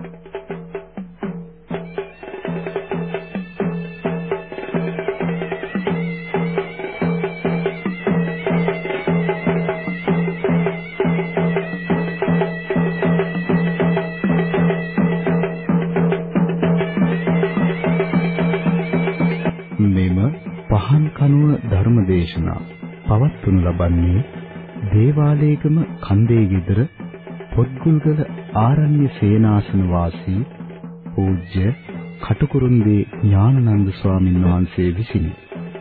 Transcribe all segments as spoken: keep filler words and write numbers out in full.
දේශනා පවත්වනු ලබන්නේ දේවාලයේගම කන්දේ ගෙදර පොත්ගුල්ගල ආරණ්‍ය සේනාසන වාසී පූජ්‍ය කටුකුරුන්දී ඥානানন্দ ස්වාමීන් වහන්සේ විසිනි.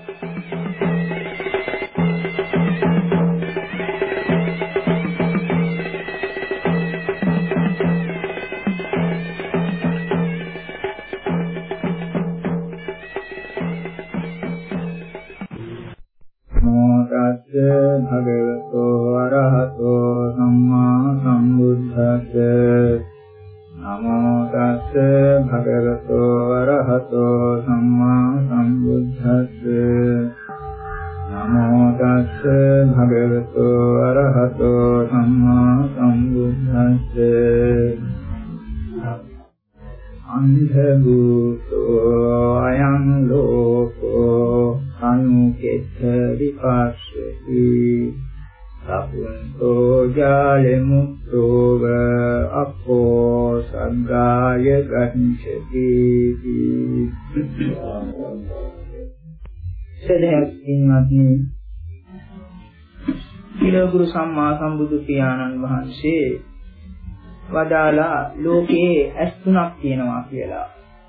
ගුරු සම්මා සම්බුදු පියාණන් වහන්සේ වදාලා ලෝකයේ ඇස් තුනක් තියෙනවා කියලා.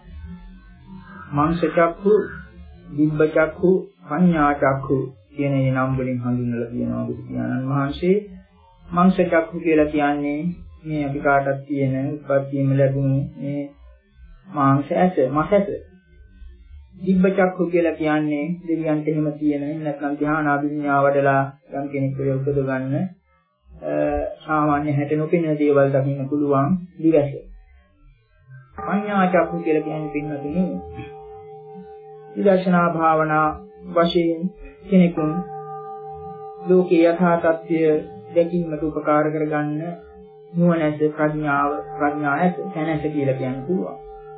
මංස චක්ඛු, දිබ්බ චක්ඛු, පඤ්ඤා චක්ඛු කියන මේ නම් වලින් හඳුන්වලා තියෙනවා බුදු පියාණන් වහන්සේ. මංස චක්ඛු කියලා කියන්නේ මේ අපි කාටත් තියෙන උපත්තියම ලැබුණු මේ මාංශ ඇස, මස් ඇස. දිබ්බ චක්ඛු කියලා කියන්නේ දෙවියන්ට එහෙම තියෙන නැත්නම් ධ්‍යාන අභිඥා වඩලා යම් කෙනෙක් ඒ උපද ගන්න සාමාන්‍ය හැට නොපෙනෙන දේවල් දකින්න පුළුවන් දිවැස. පඤ්ඤා චක්ඛු කියලා කියන්නේ පින්වතුනි විදර්ශනා භාවනා වශයෙන් කෙනෙකුන් ලෝකේ යථා තත්ත්වය දැකීමට උපකාර කරගන්න නුවණැස ප්‍රඥාව ප්‍රඥා ඇස දැනැස කියලා කියන්න පුළුවන්.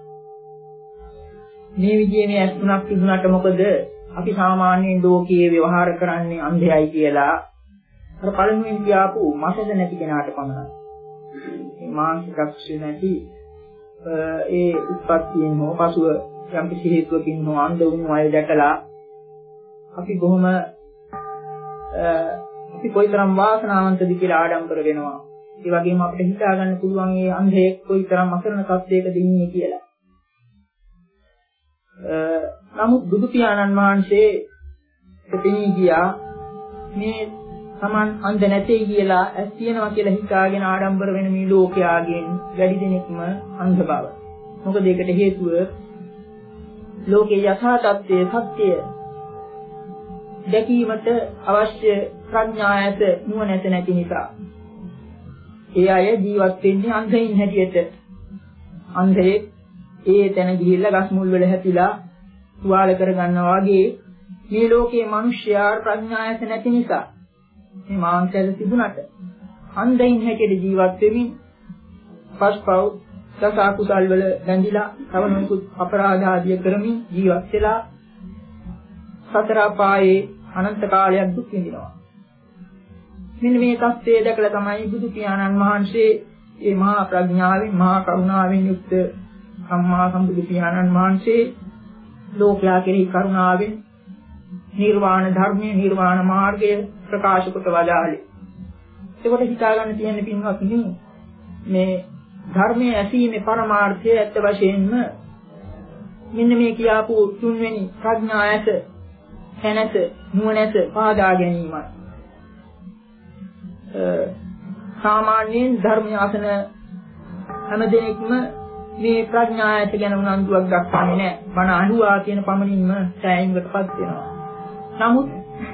මේ විදිහේ මේ ඇස් තුනක් තිබුණාට මොකද අපි සාමාන්‍යයෙන් ලෝකයේ ව්‍යවහාර කරන්නේ අන්ධයයි කියලා අර පළමුවෙන් කියාපු මාසද නැති කෙනාට පමණයි. මේ මානසික ක්ෂය නැති ඒ උත්පත්තියෙන් හෝ පසුව යම් කිසි හේතුවකින් හෝ අන්ධ වුණු අය දැකලා අපි බොහොම අපි කොයිතරම් වාසනාවන්තද කියලා ආඩම්බර වෙනවා. ඒ වගේම අපිට හිතා ගන්න පුළුවන් මේ අන්ධයෙක් කොයිතරම් අසරණ තත්යකද ඉන්නේ කියලා. නමුත් බුදු පියාණන් වහන්සේ එතනින් ගියා මේ සමන් අන්ධ නැtei කියලා ඇස් තියනවා කියලා හිතාගෙන ආඩම්බර වෙන මේ ලෝකයාගෙන් වැඩි දෙනෙක්ම අන්ධ බව. මොකද ඒකට හේතුව ලෝකේ යථා තත්ත්වයේ සත්‍යය දැකීමට අවශ්‍ය ප්‍රඥා ඇස නුවණැස නැති නිසා. ඒ අය ජීවත් වෙන්නේ අන්ධයින් හැටියට. අන්ධයෙක් ඒ තැන ගිහිල්ලා ගස් මුල් වල හැපිලා තුවාල කරගන්නවා වගේ මේ ලෝකයේ මිනිස්යා ප්‍රඥා ඇස නැති නිසා මේ මාංශයද තිබුණට අන්ධයින් හැටියට ජීවත් වෙමින් පස්පව් දස අකුසල් වල බැඳිලා තවනුකුත් අපරාධ ආදිය කරමින් ජීවත් වෙලා සතර අපායේ අනන්ත කාලයක් දුක් විඳිනවා. මෙන්න මේ තත්ත්වය දැකලා තමයි බුදු පියාණන් වහන්සේ මේ මහා ප්‍රඥාවෙන් මහා කරුණාවෙන් යුක්ත සම්මා සම්බුදු පියාණන් වහන්සේ ලෝකයා කෙරෙහි කරුණාවෙන් නිර්වාණ ධර්මයේ නිර්වාණ මාර්ගය ප්‍රකාශ කොට වදාළේ. ඒකට හිතා ගන්න තියෙන පින්වත්නි මේ ධර්මයේ ඇසීමේ පරමාර්ථය ඇත්ත වශයෙන්ම මෙන්න මේ කියාපු තුන්වෙනි ප්‍රඥා ඇස දැනැස නුවණැස පාදා ගැනීමයි. සාමාන්‍යයෙන් ධර්මය අසන හැම දෙනෙක්ම මේ ප්‍රඥා ඇස ගැන උනන්දුවක් දක්වන්නේ නැහැ. බණ අහුවා කියන පමණින්ම සෑහීමකටපත් වෙනවා. නමුත්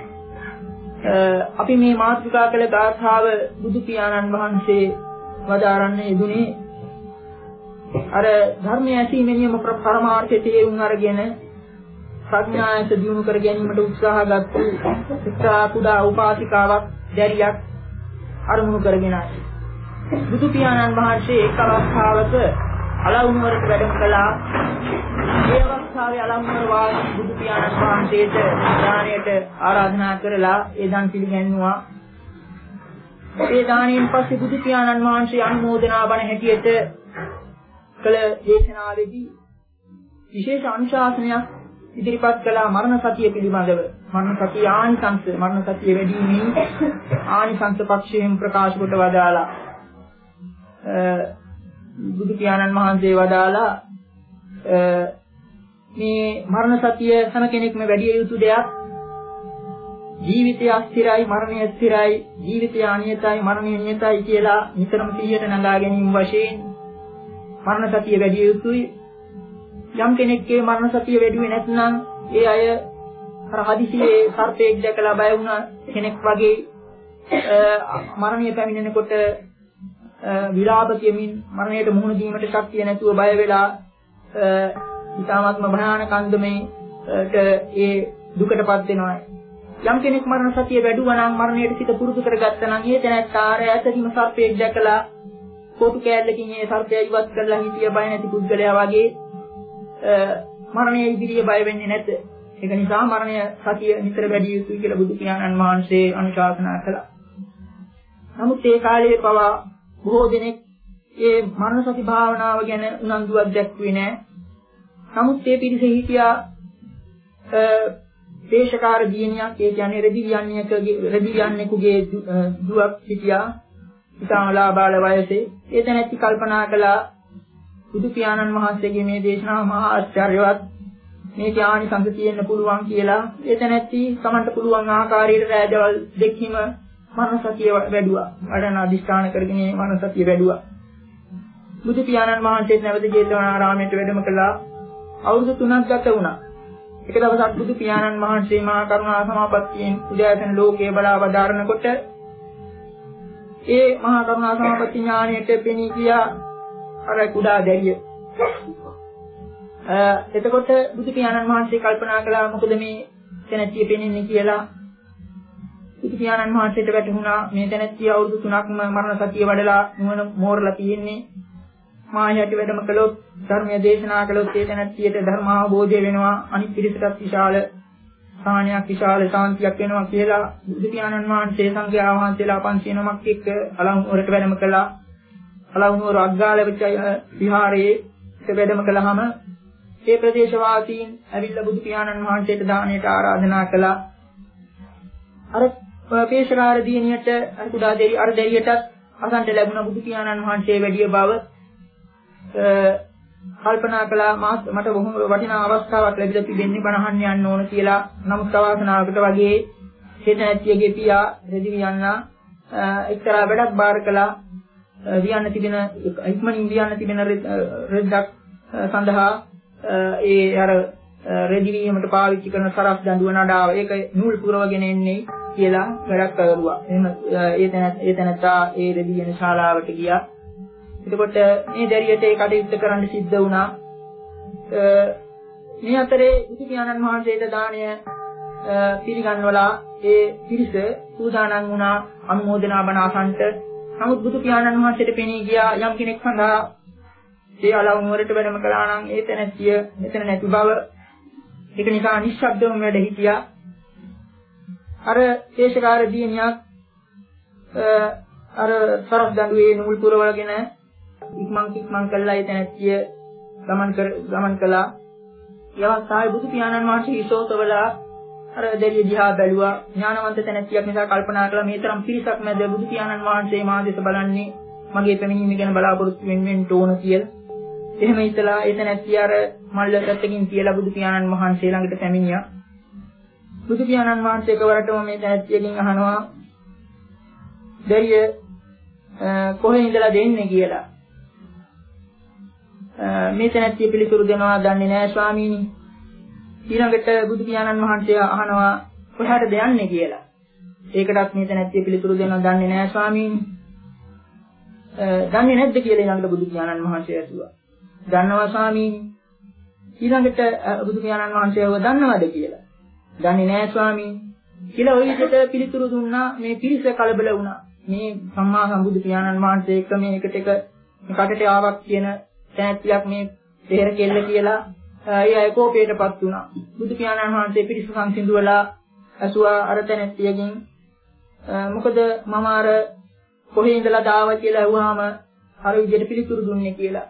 අපි මේ මාතෘකා කළ ගාථාව බුදු පියාණන් වහන්සේ වදාරන්නේ යෙදුනේ අර ධර්මයේ ඇසීමේ නියම පරමාර්ථය තේරුම් අරගෙන ප්‍රඥා ඇස දියුණු කර ගැනීමට උත්සාහගත්තු එක්තරා කුඩා උපාසිකාවක් දැරියක් අරමුණු කරගෙනයි. බුදු පියාණන් වහන්සේ එක් අවස්ථාවක අලවුනුවරට වැඩම කළා. ඒ අවස්ථාවේ අලවුනුවර වාසී බුදු පියාණන් වහන්සේට දාණයට ආරාධනා කරලා ඒ දන් පිළිගැන්වුවා. ඒ දාණයෙන් පස්සේ බුදු පියාණන් වහන්සේ අනුමෝදනා බණ හැටියට කළ දේශනාවේදී විශේෂ අනුශාසනයක් ඉදිරිපත් කළා මරණ සතිය පිළිබඳව. මරණ සතිය ආනිසංස මරණ සතිය වැඩිමේ ආනිසංස පක්ෂයෙන් ප්‍රකාශ කොට වදාලා බුදු පියාණන් වහන්සේ වදාලා මේ මරණ සතිය හැම කෙනෙක්ම වැඩි යුතු දෙයක්. ජීවිතය අස්තිරයි මරණය ස්ථිරයි, ජීවිතය අනියතයි මරණය නියතයි කියලා නිතරම සිහියට නගා ගැනීම වශයෙන් මරණ සතිය වැඩි යුතුයි. යම් කෙනෙක්ගේ මරණ සතිය වැඩිුවේ නැත්නම් ඒ අය අර හදිසියේ සර්පයෙක් දැකලා බය වුණ කෙනෙක් වගේ මරණය පැමිණෙනකොට විලාප කියමින් මරණයට මුහුණ දීමට ශක්තිය නැතුව බය වෙලා ඊටාත්ම භයානක අන්දමේට ඒ දුකටපත් වෙනවා. යම් කෙනෙක් මරණ සතිය වැඩුවා නම් මරණයට සිත පුරුදු කරගත්තා නම් ඒ තැනත්තා ආර ඇතදීම සර්පයෙක් දැකලා කොටු කෑල්ලකින් ඒ සර්පය ඉවත් කරලා හිටිය බය නැති පුද්ගලයා වගේ මරණය ඉදිරියේ බය වෙන්නේ නැත. ඒක නිසා මරණය සතිය නිතර වැඩි යුතුයි කියලා බුදු පියාණන් වහන්සේ අනුශාසනා කළා. නමුත් ඒ කාලයේ පවා බොහෝ දෙනෙක් මේ මරණ සති භාවනාව ගැන උනන්දුවක් දැක්ුවේ නැහැ. නමුත් මේ පිරිස හිටියා දේශකාර දියණියක්, ඒ කියන්නේ රෙදිවියන්නේකගේ රෙදිවියන්නේකුගේ දුවක් හිටියා. ඉතාම ලාබාල වයසේ. ඒ තැනැත්ති කල්පනා කළා බුදු පියාණන් වහන්සේගේ මේ දේශනාව මහා ආශ්චර්යවත්, මේ ඥානිසංග තියෙන්න පුළුවන් කියලා. ඒ තැනැත්ති තමන්ට පුළුවන් ආකාරයට රැදවල් දෙකීම මරණ සතිය වැඩුවා. වඩන අධිෂ්ඨාන කරගෙන මරණ සතිය වැඩුවා. බුදු පියාණන් වහන්සේත් නැවත ජේතවනාරාමයට වැඩම කළා. අවුරුදු තුනක් ගත වුණා. එක දවසක් බුදු පියාණන් වහන්සේ මහා කරුණා සමාපත්තියෙන් උදෑසන ලෝකයේ බලා වදාරනකොට ඒ මහා කරුණා සමාපatti ඥාණයට පෙනී ගියා අර කුඩා දැරිය. එතකොට බුදු පියාණන් වහන්සේ කල්පනා කළා මොකද මේ තැනැත්තිය පෙනෙන්නේ කියලා. බුදු පියාණන් වහන්සේට වැටහුණා මේ තැනැත්තිය අවුරුදු තුනක්ම මරණ සතිය වඩලා නුවණ මෝරලා තියෙන්නේ. මායයට වැඩම කළොත් ධර්මය දේශනා කළොත් ඒ තැනැත්තියට ධර්ම අවබෝධය වෙනවා, අනිත් පිරිසටත් විශාල සාහනයක් විශාල ශාන්තියක් වෙනවා කියලා බුදු පියාණන් වහන්සේ සංඝයා වහන්සේලා පන්සිය නමක් එක්ක අලවුනුවරට වැඩම කළා. අලවුනුවර අග්ගාල විහාරයේ වැඩම කළාම ඒ ප්‍රදේශවාසීන් ඇවිල්ලා බුදු පියාණන් වහන්සේට දානයට ආරාධනා කළා. අර පේශකාර දියණියට අර කුඩා දෙවි අර දෙවියටත් අසන්ට ලැබුණ බුදු පියාණන් වහන්සේ වැඩි බව කල්පනා කළා. මට බොහොම වටිනා අවස්ථාවක් ලැබිලා තිබෙන්නේ බණ අහන්න යන්න ඕන කියලා. නමුත් අවසනාවකට වගේ හේතනැත්තියගේ පියා රෙදිවියන්නා එක්තරා වැඩක් බාර කළා. වියන්න තිබෙන ඉක්මනින් වියන්න තිබෙන රෙද්දක් සඳහා ඒ අර රෙදිවියමට පාවිච්චි කරන සරස් දඬුව නඩාව ඒක නූල් පුරවගෙන එන්නේ කියලා වැඩක් කරුවා. එහෙම ඒ තැන ඒ තැනත්තා ඒ රෙදිවියන ශාලාවට ගියා. එතකොට මේ දැරියට ඒ කටයුත්ත කරන්න සිද්ධ වුණා. මේ අතරේ බුදු පියාණන් වහන්සේට දාණය පිළිගන්වලා ඒ පිරිස සූදානම් වුණා අනුමෝදනා බණ අසන්ට. නමුත් බුදු පියාණන් වහන්සේට පෙනී ගියා යම් කෙනෙක් සඳහා ඒ අලවුනුවරට වැඩම කළා නම් ඒ තැනැත්තිය මෙතන නැති බව. ඒක නිසා නිශ්ශබ්දවම වැඩ හිටියා. අර දේශකාර දියණියක් අර සරස් දඬුවේ නූල් පුරවගෙන ඉක්මන් ඉක්මන් කළා ඒ තැනැත්තිය ගමන් කර ගමන් කළා. ඒ අවස්ථාවේ බුදු පියාණන් වහන්සේ හිසෝතවලා අර දෙවිය දිහා බැලුවා. ඥානවන්ත තැනැත්තියක් නිසා කල්පනා කළා මේ තරම් පිරිසක් මැද බුදු පියාණන් වහන්සේ මා දෙස බලන්නේ මගේ පැමිණීම ගැන බලාපොරොත්තු වෙන්න ඕන කියලා. එහෙම හිතලා ඒ තැනැත්තිය අර මල්ල පැත්තකින් කියලා බුදු පියාණන් වහන්සේ ළඟට පැමිණියා. බුදු පියාණන් වහන්සේ කවරටම මේ තැනැත්තියකින් අහනවා දෙවිය කොහේ ඉඳලා දෙන්නේ කියලා. මේ තැනැත්තිය පිළිතුරු දෙනවා දන්නේ නැහැ ස්වාමීනි. ඊළඟට බුදු පියාණන් වහන්සේ අහනවා කොහාටද යන්නේ කියලා. ඒකටත් මේ තැනැත්තිය පිළිතුරු දෙනවා දන්නේ නැහැ ස්වාමීනි. දන්නේ නැද්ද කියලා ඊළඟට බුදු පියාණන් වහන්සේ ඇසුවා. දන්නවා ස්වාමීනි. ඊළඟට බුදු පියාණන් වහන්සේ අහුවා දන්නවද කියලා. දන්නේ නැහැ ස්වාමීනි. කියලා ওই විදිහට පිළිතුරු දුන්නා. මේ පිරිස කලබල වුණා. මේ සම්මා සම්බුදු පියාණන් වහන්සේ එක මේ එකට එක කටට ආවක් කියන තැනැත්තියක් මේ දෙහෙර කෙල්ල කියලා ඒ අය කෝපයටපත් වුණා. බුදු පියාණන් වහන්සේ පිරිස සංසිඳුවලා ඇසුවා අර තැනැත්තියකින් මොකද මම අර කොහේ ඉඳලා දාව කියලා අහුවාම අර විදිහට පිළිතුරු දුන්නේ කියලා.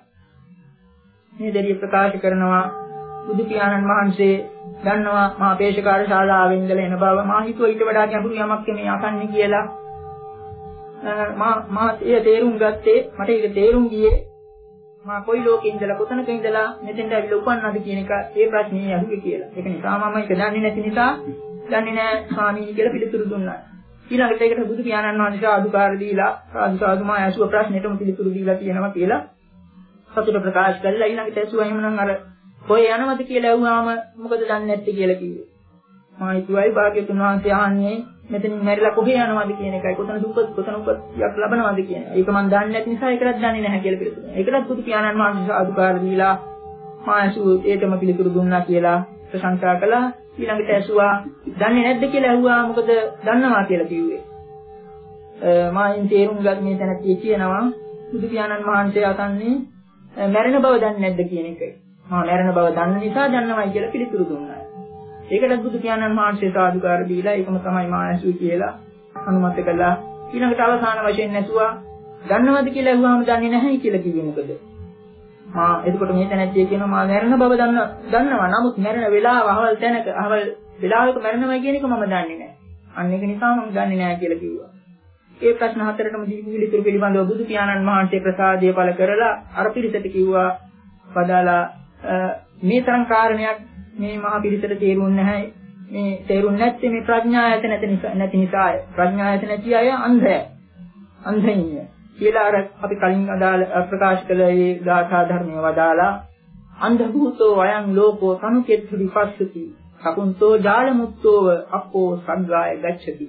මේ දෙවිය ප්‍රකාශ කරනවා බුදු පියාණන් වහන්සේ දන්නවා මා පේශකාර ශාලාවෙන් ඉඳලා එන බව. මා හිතුවා ඊට වඩා ගැඹුරු යමක් මේ අසන්නේ කියලා. මා මා ඒ තේරුම් ගත්තේ මට ඒක තේරුම් ගියේ මා කොයි ලෝකේ ඉඳලා කොතනක ඉඳලා මෙතෙන්ට ඇවිල්ලා උපන්නද කියන එක ඒ ප්‍රශ්නේ අහුවේ කියලා. ඒක නිසා මම ඒක දන්නේ නැති නිසා දන්නේ නැහැ ස්වාමීනි කියලා පිළිතුරු දුන්නා. ඊළඟට ඒකට බුදු පියාණන් වහන්සේ ආදුකාර දීලා සාදු සාදුමා ඇසුව ප්‍රශ්නෙටම පිළිතුරු දීලා තියෙනවා කියලා සතුට ප්‍රකාශ කළා. ඊළඟට ඇසුවා එහෙමනම් අර කොහේ යනවද කියලා ඇහුවාම මොකද දන්නේ නැත්තේ කියලා කිව්වේ. මා හිතුවයි භාග්‍යතුන් වහන්සේ ආන්නේ මෙතනින් මැරිලා කොහේ යනවද කියන එකයි කොතන දුප්පත් කොතන උපත්යක් ලබනවද කියන එක. ඒක මම දන්නේ නැති නිසා ඒකටත් දන්නේ නැහැ කියලා පිළිතුරු. ඒකටත් බුදු පියාණන් වහන්සේ ආදුකාර දීලා මා ඇසුව ඒකම පිළිතුරු දුන්නා කියලා ප්‍රශංසා කළා. ඊළඟට ඇසුවා දන්නේ නැද්ද කියලා ඇහුවා මොකද දන්නවා කියලා කිව්වේ. මායින් තේරුම් ගත් මේ තැනදී කියනවා බුදු පියාණන් වහන්සේ අසන්නේ මැරෙන බව දන්නේ නැද්ද කියන එකයි. මා මැරෙන බව දන්න නිසා දන්නවයි කියලා පිළිතුරු දුන්නා. ඒකට බුදු පියාණන් වහන්සේ සාදුකාර දීලා ඒකම තමයි මා ඇසුවේ කියලා අනුමත කළා. ඊළඟට අවසාන වශයෙන් ඇසුවා දන්නවද කියලා ඇහුවාම දන්නේ නැහැ කියලා කිව්වේ මොකද? මා එතකොට මේ තැනදී කියනවා මා මැරෙන බව දන්න දන්නවා. නමුත් මැරෙන වෙලාව අහවල් තැනක අහවල් වෙලාවක මැරෙනවා කියන එක මම දන්නේ නැහැ. අන්න ඒක නිසා මම දන්නේ නැහැ කියලා කිව්වා. ඒ ප්‍රශ්න හතරටම දීපු පිළිතුරු පිළිබඳව බුදු පියාණන් වහන්සේ ප්‍රසාදය පළ කරලා අර පිරිසට කිව්වා පදාලා මේ තරම් කාරණයක් මේ මහා පිරිසට තේරුන්නේ නැහැ. මේ තේරුන්නේ නැත්තේ මේ ප්‍රඥායත නැති නිසා නැති නිසාය. ප්‍රඥායත නැති අය අන්ධය. අන්ධයින්ය. කියලා අර අපි කලින් අදාළ ප්‍රකාශ කළ ඒ ගාථා ධර්මයේ වදාලා අන්ධ භූතෝ අයං ලෝකෝ සනුකෙත්ති විපස්සති සකුන්තෝ ජාලමුත්තෝව අපෝ සංගාය ගච්ඡති.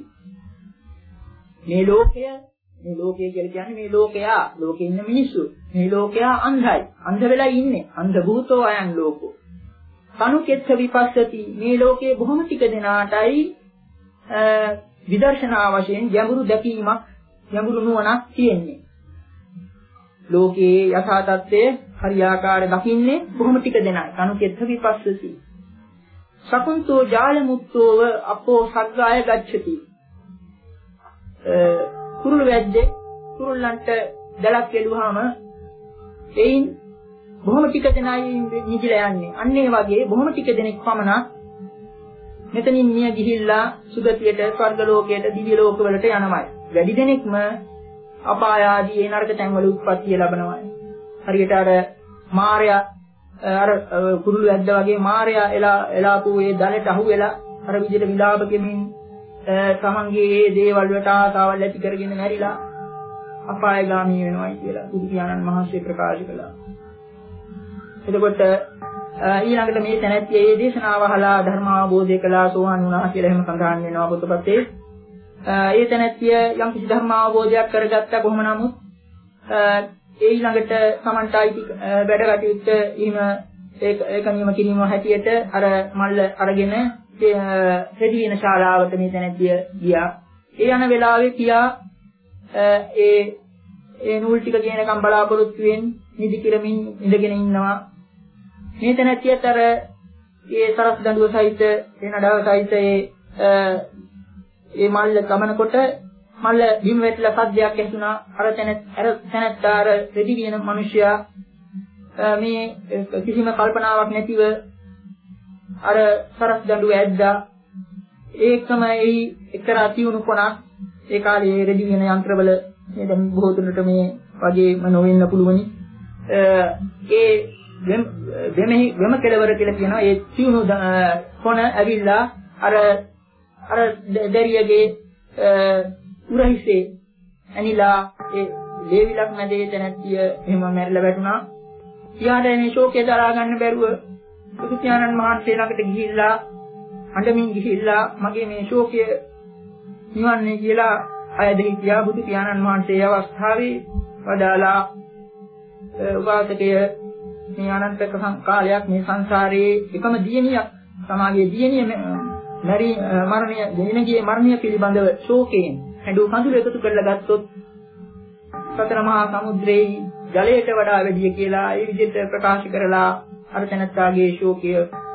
මේ ලෝකය මේ ලෝකය කියලා කියන්නේ මේ ලෝකයා ලෝකේ ඉන්න මිනිස්සු මේ ලෝකයා අන්ධයි අන්ධ වෙලා ඉන්නේ අන්ධ භූතෝ අයං ලෝකෝ සනුකෙත්ති විපස්සති. මේ ලෝකයේ බොහොම ටික දෙනාටයි විදර්ශනා වශයෙන් ගැඹුරු දැකීමක් ගැඹුරු නුවණක් තියෙන්නේ. ලෝකයේ යථා තත්ත්වය හරියාකාර දකින්නේ බොහොම ටික දෙනයි. කනුකෙත්ත විපස්සති. සකුන්තෝ ජාලමුත්තෝව අපෝ සග්ගාය ගච්ඡති. කුරුළු වැද්දේ කුරුල්ලන්ට දැලක් එළුවාම එයින් බොහොම ටික දෙනයි නිදිලා යන්නේ. අන්න ඒ වගේ බොහොම ටික දෙනෙක් පමණක් මෙතනින් මිය ගිහිල්ලා සුගතියට ස්වර්ග ලෝකයට දිව්‍ය ලෝකවලට යනවායි. වැඩි දෙනෙක්ම අපාය ආදී නරක තැන්වල උත්පත්තිය ලබනවා. හරියට අර මාර්යා අර කුරුළු වැද්ද වගේ මාර්යා එලා එලාපු ඒ දලට අහු වෙලා අර විදිහට විලාප කෙමින් තමන්ගේ ඒ දේවල් වලට ආසාවල් ඇති කරගෙන මැරිලා අපායගාමී වෙනවායි කියලා බුදු පියාණන් වහන්සේ ප්‍රකාශ කළා. එතකොට ඊළඟට මේ තැනැත්තිය මේ දේශනාව අහලා ධර්ම අවබෝධය කළා සෝවාන් වුණා කියලා එහෙම සඳහන් වෙනවා පොතපතේ. ඒ තැනැත්තිය යම් කිසි ධර්ම අවබෝධයක් කරගත්තා කොහොම නමුත් ඒ ඊළඟට සමන්තයිති වැඩ කටයුත්ත එහෙම ඒක ඒක නියම කිරීම හැටියට අර මල්ල අරගෙන රෙදි වෙන ශාලාවට මේ තැනැත්තිය ගියා. ඒ යන වෙලාවේ පියා ඒ ඒ නූල් ටික ගේනකම් බලාපොරොත්තු වෙමින් නිදි කිරමින් ඉඳගෙන ඉන්නවා. මේ තැනැත්තියත් අර ඒ සරස් දඬුව සහිත ඒ නඩාව සහිත ඒ ඒ මල්ල ගමනකොට මල්ල බිම වැටිලා සද්දයක් ඇසුණා. අර තැනත් අර තැනත්තා අර රෙදි වියන මිනිසයා මේ කිසිම කල්පනාවක් නැතිව අර සරස් දඬුව ඇද්දා. ඒකම ඒ එක්තරා තියුණු කොනක් ඒ කාලේ රෙදි වියන යන්ත්‍රවල මේ දැන් බොහෝ දුරට මේ වගේම නොවෙන්න පුළුවනි. ඒ වෙමෙහි වෙම කෙලවර කියලා කියනවා. ඒ තියුණු කොන ඇවිල්ලා අර අර දෙරියගේ උරහිසේ ඇනිලා ඒ දේවිලක් මැදේ තැනැත්තිය එහෙම මැරිලා වැටුණා. ඊයාට මේ ශෝකය දරා ගන්න බැරුව බුදු පියාණන් වහන්සේ ළඟට ගිහිල්ලා අඬමින් ගිහිල්ලා මගේ මේ ශෝකය නිවන්නේ කියලා අයද හිටියා. බුදු පියාණන් වහන්සේ අවස්ථාවේ වදාලා උපාසකය මේ අනන්ත කාලයක් මේ සංසාරයේ එකම දියණියක් සමාගයේ දියණිය මරි මරණය දිනගියේ මරණය පිළිබඳව ශෝකයෙන් හැඬු කඳුළු එකතු කරලා ගත්තොත් සතර මහා සමුද්‍රයේ ජලයට වඩා වැඩි කියලා ඒ විදිහට ප්‍රකාශ කරලා අර තැනත්තාගේ ශෝකය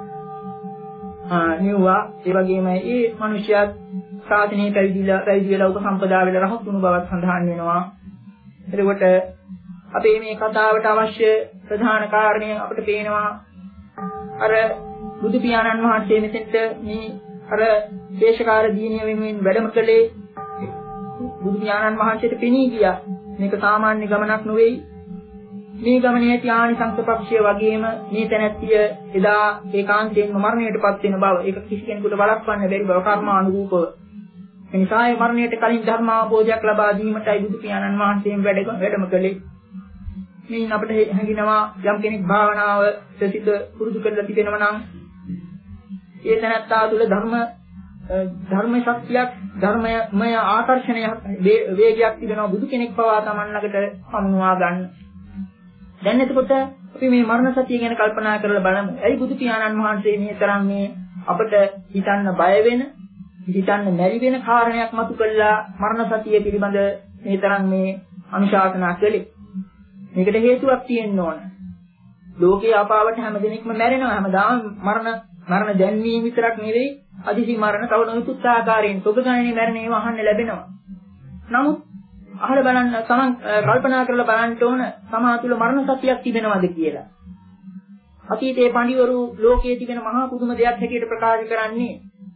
නියුවා. ඒ වගේම මේ මිනිසයාත් සාධනේ පැවිදිලා පැවිදි වෙලා උපසම්පදා වෙලා රහත් වුණු බවත් සඳහන් වෙනවා. එතකොට අපේ මේ කතාවට අවශ්‍ය ප්‍රධාන කාරණය අපිට පේනවා අර බුදු පියාණන් වහන්සේ මෙතෙන්ට මේ අර දේශකාර දීනිය වෙනුවෙන් වැඩම කළේ බුදු පියාණන් වහන්සේට පෙනී ගියා. මේක සාමාන්‍ය ගමනක් නෙවෙයි. මේ ගමනේ ඇති ආනිසංස පක්ෂය වගේම මේ තැනැත්තිය එදා ඒකාන්තයෙන්ම මරණයටපත් වෙන බව ඒක කිසි කෙනෙකුට වළක්වන්න බැරි බව කර්මානුරූපව. ඒ නිසා ඒ මරණයට කලින් ධර්මාවබෝධයක් ලබා දීමටයි බුදු පියාණන් වහන්සේ වැඩම කළේ. මේන් අපිට හැඟෙනවා යම් කෙනෙක් භාවනාව සිත පුරුදු කරලා තිබෙනවා නම් ඒ තැනැත්තා තුළ ධර්ම ධර්ම ශක්තියක් ධර්මමය ආකර්ෂණයක් වේගයක් තිබෙනවා බුදු කෙනෙක් පවා Taman ළඟට හමුවා ගන්න. දැන් එතකොට අපි මේ මරණ සතිය ගැන කල්පනා කරලා බලමු. ඇයි බුදු පියාණන් වහන්සේ මේ තරම් මේ අපිට හිතන්න බය වෙන, හිතන්න මැරි වෙන කාරණයක් මතු කළා මරණ සතිය පිළිබඳ මේ තරම් මේ අනුශාසනා කළේ? මේකට හේතුවක් තියෙන්න ඕන. ලෝකේ ආපාවට හැම දිනෙකම මැරෙනවා. හැමදාම මරණ මරණ දැන්වීම විතරක් නෙවෙයි, අදිසි මරණ තව නොයෙකුත් ආකාරයෙන් තොග ගණනේ මැරෙන ඒවා අහන්න ලැබෙනවා. නමුත් අහලා බලන්න තමන් කල්පනා කරලා බලන්න ඕන සමා තුල මරණ සතියක් තිබෙනවද කියලා. අතීතයේ පඬිවරු ලෝකයේ තිබෙන මහා පුදුම දෙයක් හැටියට ප්‍රකාශ කරන්නේ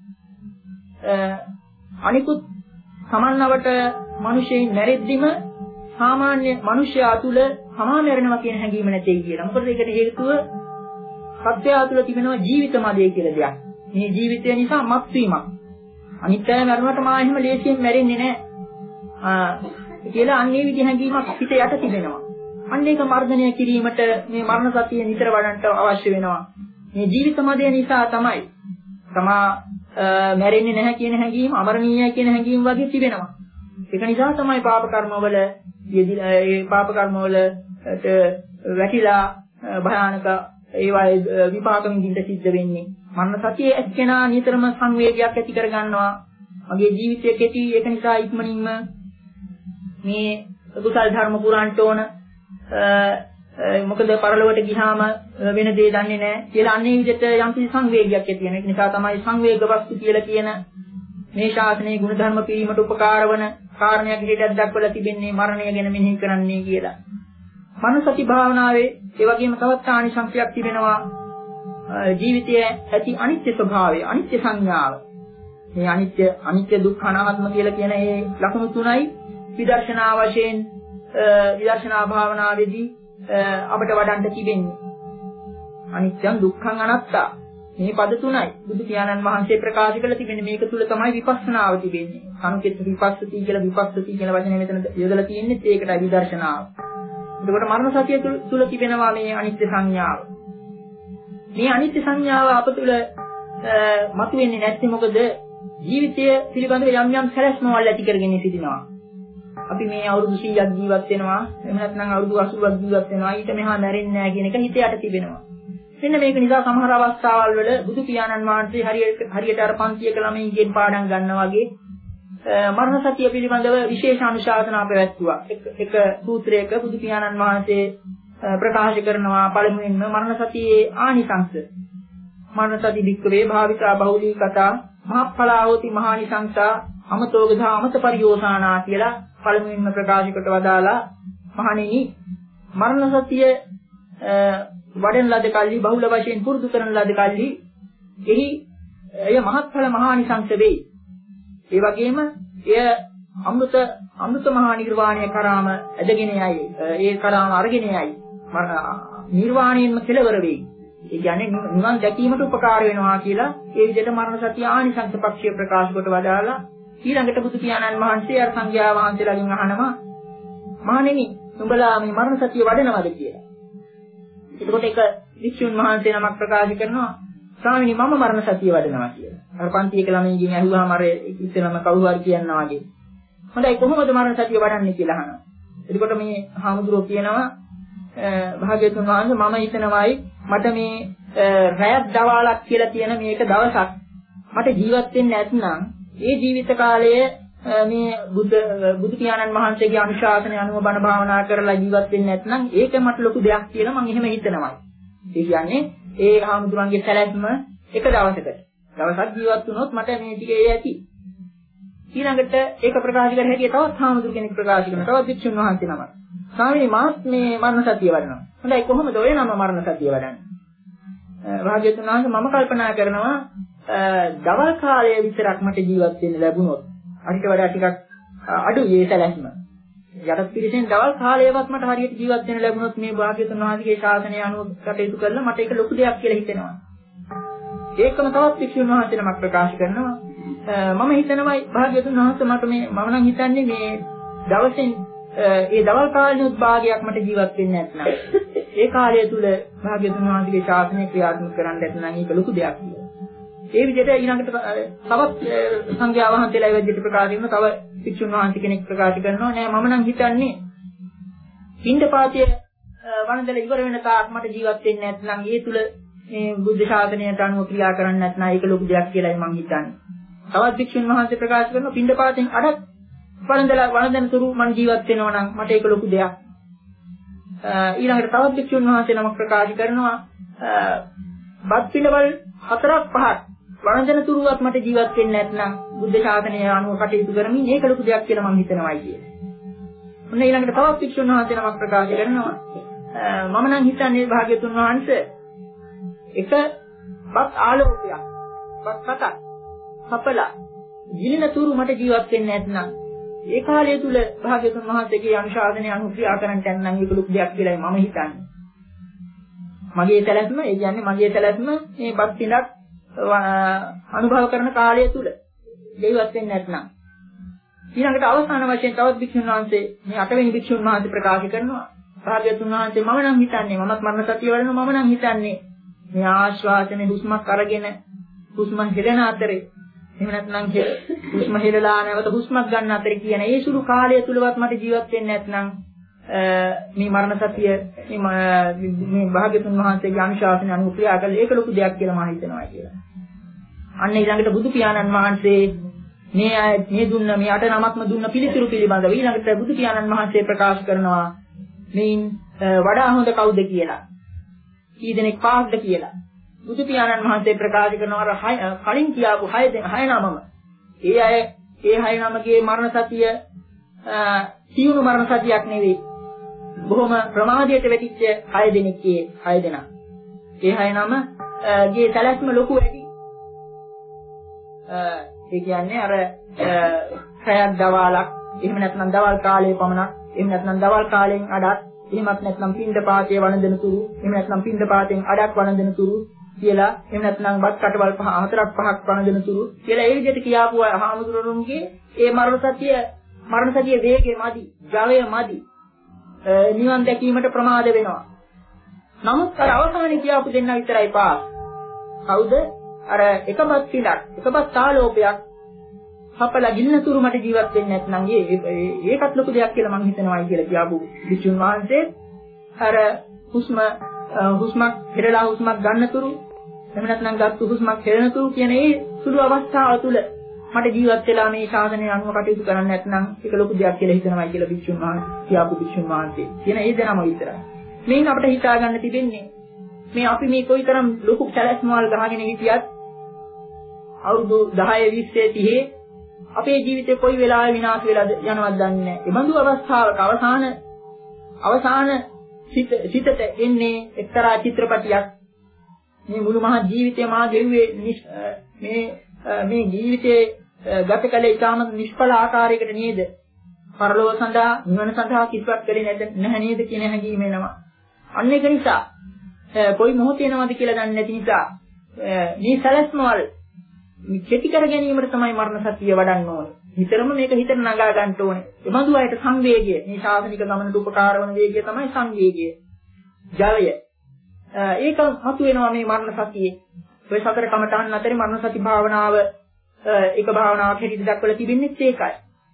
අනිකුත් සමන්නවට මිනිසෙයින් මැරෙද්දිම සාමාන්‍ය මිනිසයා තුල සමා මැරෙනවා කියන හැඟීම නැtei කියලා. මොකද ඒකට හේතුව සත්‍යය තුල තිබෙනවා ජීවිත මදේ කියලා දෙයක්. මේ ජීවිතය නිසා මත් වීමක්. අනිත් අය මරුණාට මා එහෙම ලේසියෙන් මැරෙන්නේ නැහැ. කියලා අන්නේ විදිහ හැඟීමක් හිත යට තිබෙනවා. අන්න ඒක මර්ධනය කිරීමට මේ මරණ සතිය නිතර වඩන්නට අවශ්‍ය වෙනවා. මේ ජීවිත මදය නිසා තමයි තමා මැරෙන්නේ නැහැ කියන හැඟීම, අමරණීයයි කියන හැඟීම වගේ තිබෙනවා. ඒක නිසා තමයි පාප කර්මවල යෙදිලා ඒ පාප කර්මවලට වැටිලා භයානක ඒවායේ විපාක විඳින්න සිද්ධ වෙන්නේ. මරණ සතියේ එක්කෙනා නිතරම සංවේගයක් ඇති කර ගන්නවා. මගේ ජීවිතයේ කෙටි ඒක නිසා ඉක්මනින්ම මේ කුසල් ධර්ම පුරාන්ට ඕන මොකද පරලොවට ගියාම වෙන දේ දන්නේ නැහැ කියලා අන්නේ විදිහට යම්කිසි සංවේගයක් ඇති වෙන. ඒක නිසා තමයි සංවේග වස්තු කියලා කියන මේ ශාසනයේ ගුණ ධර්ම පිරීමට උපකාර වන කාරණයක් විදිහට දක්වලා තිබෙන්නේ මරණය ගැන මෙනෙහි කරන්නේ කියලා. මනස සති භාවනාවේ ඒ වගේම තවත් ආනිසංසයක් තිබෙනවා. ජීවිතයේ ඇති අනිත්‍ය ස්වභාවය, අනිත්‍ය සංඥාව. මේ අනිත්‍ය අනිත්‍ය දුක්ඛ අනාත්ම කියලා කියන මේ ලක්ෂණ තුනයි විදර්ශනා වශයෙන් විදර්ශනා භාවනාවේදී අපට වඩන්න තිබෙන්නේ. අනිත්‍යං දුක්ඛං අනාත්තා. මේ පද තුනයි බුදු පියාණන් වහන්සේ ප්‍රකාශ කළ තිබෙන්නේ. මේක තුල තමයි විපස්සනාව තිබෙන්නේ. සංකේත විපස්සති කියලා විපස්සති කියන වචනේ මෙතන යොදලා තියෙන්නේ ඒකටයි විදර්ශනාව. එතකොට මරණ සතිය තුල තිබෙනවා මේ අනිත්‍ය සංඥාව. මේ අනිත්‍ය සංඥාව අප තුල මතුවෙන්නේ නැත්නම් මොකද ජීවිතය පිළිබඳව යම් යම් සැලැස්මවල් ඇති කරගෙන සිටිනවා. අපි මේ අවුරුදු සීයක් ජීවත් වෙනවා, එහෙම නැත්නම් අවුරුදු අසූවක් ජීවත් වෙනවා, ඊට මෙහා මැරෙන්නේ නැහැ කියන එක හිත යට තිබෙනවා. මෙන්න මේක නිසා සමහර අවස්ථාවල් වල බුදු පියාණන් වහන්සේ හරියට හරියට අර පන්තියක ළමයින්ගෙන් පාඩම් ගන්නවා වගේ මරණ සතිය පිළිබඳව විශේෂ අනුශාසනා පැවැත්වුවා. එක සූත්‍රයක බුදු පියාණන් වහන්සේ ප්‍රකාශ කරනවා පළමුවෙන්ම මරණ සතියේ ආනිසංස. මරණ සති වික්‍රේ භාවිතා බහුලී කතා මහප්පලාවෝති මහානිසංසා අමතෝගධා අමත පරියෝසානා කියලා පළමුවෙන්ම ප්‍රකාශ කොට වදාලා මහණෙනි මරණ සතිය වඩන ලද කල්ලි බහුල වශයෙන් පුරුදු කරන ලද කල්ලි එහි එය මහත්ඵල මහානිසංස වෙයි. ඒ වගේම එය අමෘත අමෘත මහා නිර්වාණය කරාම ඇදගෙන යයි. ඒ කරාම අරගෙන යයි. නිර්වාණයෙන්ම කෙලවර වෙයි. ඒ කියන්නේ නිවන් දැකීමට උපකාර වෙනවා කියලා ඒ විදිහට මරණ සතිය ආනිසංස පක්ෂය ප්‍රකාශ කොට වදාලා ඊළඟට බුදු පියාණන් වහන්සේ අර සංඝයා වහන්සේලාගෙන් අහනවා මහණෙනි උඹලා මේ මරණ සතිය වඩනවද කියලා. එතකොට ඒක වික්ෂුන් වහන්සේ නමක් ප්‍රකාශ කරනවා ස්වාමීනි මම මරණ සතිය වඩනවා කියලා. අර පන්තියක ළමයින්ගෙන් ඇහුවාම අර ඉස්සෙල්ලාම කවුරු හරි කියනවා වගේ. හොඳයි කොහොමද මරණ සතිය වඩන්නේ කියලා අහනවා. එතකොට මේ හාමුදුරුවෝ කියනවා භාග්‍යවතුන් වහන්සේ මම හිතනවායි මට මේ රැයක් දවාලක් කියලා තියෙන මේක දවසක් මට ජීවත් වෙන්න නැත්නම් ඒ ජීවිත කාලය මේ බුද්ධ බුදු පියාණන් වහන්සේගේ අනුශාසනය අනුව බණ භාවනා කරලා ජීවත් වෙන්නේ නැත්නම් ඒක මට ලොකු දෙයක් කියලා මම එහෙම හිතනවා. ඒ කියන්නේ ඒ හාමුදුරන්ගේ සැලැස්ම එක දවසකට. දවසක් ජීවත් වුණොත් මට මේ ටික ඒ ඇති. ඊළඟට ඒක ප්‍රකාශ කර හැකියි තවත් හාමුදුර කෙනෙක් ප්‍රකාශ කරනවා. තවත් වික්ෂුන් වහන්සේ නමක්. ස්වාමීනි මාත් මේ මරණ සතිය වඩනවා. හොඳයි කොහොමද ඔය නම මරණ සතිය වඩන්නේ? භාග්‍යවතුන් වහන්සේ මම කල්පනා කරනවා දවල් කාලයේ විතරක් මට ජීවත් වෙන්න ලැබුණොත් අනිට වඩා ටිකක් අඩුයි ඒ සැලැස්ම. යටත් පිළිසෙන් දවල් කාලයවත් මට හරියට ජීවත් වෙන්න ලැබුණොත් මේ භාග්‍යවතුන් වහන්සේගේ ශාසනය අනුව කටයුතු කරලා මට ඒක ලොකු දෙයක් කියලා හිතෙනවා. ඒකම තවත් වික්ෂුන් වහන්සේ නමක් ප්‍රකාශ කරනවා. මම හිතනවා භාග්‍යවතුන් වහන්සේ මට මේ මම නම් හිතන්නේ මේ දවසෙන් ඒ දවල් කාලේ භාගයක් මට ජීවත් වෙන්න නැත්නම් ඒ කාලය තුල භාග්‍යවතුන් වහන්සේගේ ශාසනය ක්‍රියාත්මක කරන්න නැත්නම් ඒක ලොකු දෙයක් කියලා. ඒ විදිහට ඊළඟට තවත් සංඝයා වහන්සේලා ඒ විදිහට ප්‍රකාශ කරන තව වික්ෂුන් වහන්සේ කෙනෙක් ප්‍රකාශ කරනවා නෑ මම නම් හිතන්නේ පින්ඩපාතය වන්දල ඉවර වෙන තාක් මට ජීවත් වෙන්න නැත්නම් ඒ තුල මේ බුද්ධ ශාසනයට අනුව ක්‍රියා කරන්න නැත්නම් ඒක ලොකු දෙයක් කියලායි මම හිතන්නේ. තවත් වික්ෂුන් වහන්සේ ප්‍රකාශ කරනවා පින්ඩපාතෙන් අඩක් වන්දල වන්දන තුරු මම ජීවත් වෙනවා නම් මට ඒක ලොකු දෙයක්. ඊළඟට තවත් වික්ෂුන් වහන්සේ නමක් ප්‍රකාශ කරනවා බත් පිළිවල් හතරක් පහක් වන්දන තුරුවත් මට ජීවත් වෙන්න නැත්නම් බුද්ධ ශාසනය අනුව කටයුතු කරමින් ඒක ලොකු දෙයක් කියලා මම හිතනවායි කියන්නේ. ඔන්න ඊළඟට තවත් වික්ෂුන් වහන්සේ නමක් ප්‍රකාශ කරනවා මම නම් හිතන්නේ භාග්‍යතුන් වහන්සේ එක බත් ආලෝකයක් බත් කටක් කපලා ගිලින තුරු මට ජීවත් වෙන්න නැත්නම් ඒ කාලය තුල භාග්‍යතුන් වහන්සේගේ අනුශාසනය අනුව ක්‍රියා කරන්න යනනම් ඒක ලොකු දෙයක් කියලායි මම හිතන්නේ. මගේ සැලැස්ම ඒ කියන්නේ මගේ සැලැස්ම මේ බත් පිටක් අනුභව කරන කාලය තුල ජීවත් වෙන්නේ නැත්නම් ඊළඟට අවසාන වශයෙන් තවත් භික්ෂුන් වහන්සේ මේ අටවෙනි භික්ෂුන් වහන්සේ ප්‍රකාශ කරනවා භාග්‍යවතුන් වහන්සේ මම නම් හිතන්නේ මමත් මරණ සතිය වඩනවා මම නම් හිතන්නේ මේ ආශ්වාසනේ හුස්මක් අරගෙන හුස්ම හෙළන අතරේ එහෙම නැත්නම් හුස්ම හෙළලා නැවත හුස්මක් ගන්න අතරේ කියන ඒ සුළු කාලය තුලවත් මට ජීවත් වෙන්න නැත්නම් මේ මරණ සතිය මේ භාග්‍යවතුන් වහන්සේගේ අනුශාසන අනුව ක්‍රියා කළ ඒක ලොකු දෙයක් කියලා මම හිතනවා කියලා. අන්න ඊළඟට බුදු පියාණන් වහන්සේ මේ මේ දුන්න මේ අට නමක්ම දුන්න පිළිතුරු පිළිබඳව ඊළඟට බුදු පියාණන් වහන්සේ ප්‍රකාශ කරනවා මේන් වඩා හොඳ කවුද කියලා. කී දෙනෙක් පාස්ද කියලා. බුදු පියාණන් වහන්සේ ප්‍රකාශ කරනවා අර කලින් කියාපු හය හය නමම. ඒ අය ඒ හය නමගේ මරණ සතිය සියුණු මරණ සතියක් නෙවෙයි. බොහොම ප්‍රමාදයට වැටිච්ච හය දෙනෙක්ගේ හය දෙනා. ඒ හය නම ගේ සැලැස්ම ලොකු වැඩි. ඒ කියන්නේ අර පැයක් දවල්ක් එහෙම නැත්නම් දවල් කාලයේ පමණක් එහෙම නැත්නම් දවල් කාලයෙන් අඩක් එහෙමත් නැත්නම් පින්ඩපාතයේ වළඳන තුරු එහෙම නැත්නම් පින්ඩපාතයෙන් අඩක් වළඳන තුරු කියලා එහෙම නැත්නම් බත් කටවල් පහ හතරක් පහක් වළඳන තුරු කියලා ඒ විදිහට කියාපු හාමුදුරුවන්ගේ ඒ මරණ සතිය මරණ සතිය වේගය මදි ජවය මදි නිවන් දැකීමට ප්‍රමාද වෙනවා. නමුත් අර අවසානයේ කියාපු දෙන්නා විතරයි පාස්. කවුද? අර එකපත් පිටක් එකපත් ආලෝපයක් හපලා ගින්න තුරු මට ජීවත් වෙන්න නැත්නම් ඒකත් ලොකු දෙයක් කියලා මම හිතනවායි කියලා කියාපු විසුණු වහන්සේ අර හුස්ම හුස්මක් පෙරලා හුස්මක් ගන්න තුරු එහෙම නැත්නම් ගත්තු හුස්මක් හෙළන තුරු කියන ඒ සුළු අවස්ථාව තුළ මට ජීවත් වෙලා මේ ශාසනය අනුව කටයුතු කරන්න නැත්නම් ඒක ලොකු දෙයක් කියලා හිතනවායි කියලා විසුණු වහන්සේ කියාපු විසුණු වහන්සේ කියන ඒ දෙනම විතරයි. මේන් අපිට හිතා ගන්න තිබෙන්නේ මේ අපි මේ කොයිතරම් ලොකු සැලැස්මවල් ගහගෙන හිටියත් අවුරුදු දහය විස්සේ තිහේ අපේ ජීවිතේ කොයි වෙලාවෙ විනාශ වෙලාද යනවද දන්නේ නැහැ. ඒ බඳු අවස්ථාවක අවසාන අවසාන සිත සිතට එන්නේ එක්තරා චිත්‍රපටියක්. මේ මුළු මහත් ජීවිතේ මා ගෙව්වේ මේ මේ ජීවිතේ ගත කළේ ඉතාම නිෂ්ඵල ආකාරයකට නේද? පරලෝක සඳහා නිවන සඳහා කිසිවක් කළේ නැද නැහැ නේද කියන හැඟීම එනවා. අන්න ඒක නිසා කොයි මොහොතේ එනවද කියලා දන්නේ නැති නිසා මේ සැලැස්මවල කෙටි කර ගැනීමට තමයි මරණ සතිය වඩන්න ඕනේ. හිතරම මේක හිතට නගා ගන්න ඕනේ. ඒ බඳු අයට සංවේගය, මේ ශාසනික ගමනට උපකාර වන වේගය තමයි සංවේගය. ජවය. ඒක හසු වෙනවා මේ මරණ සතියේ. ඔය සතර කමඨාන් අතරේ මරණ සති භාවනාව එක භාවනාවක් හැටියට දක්වලා තිබෙන්නේ ඒකයි.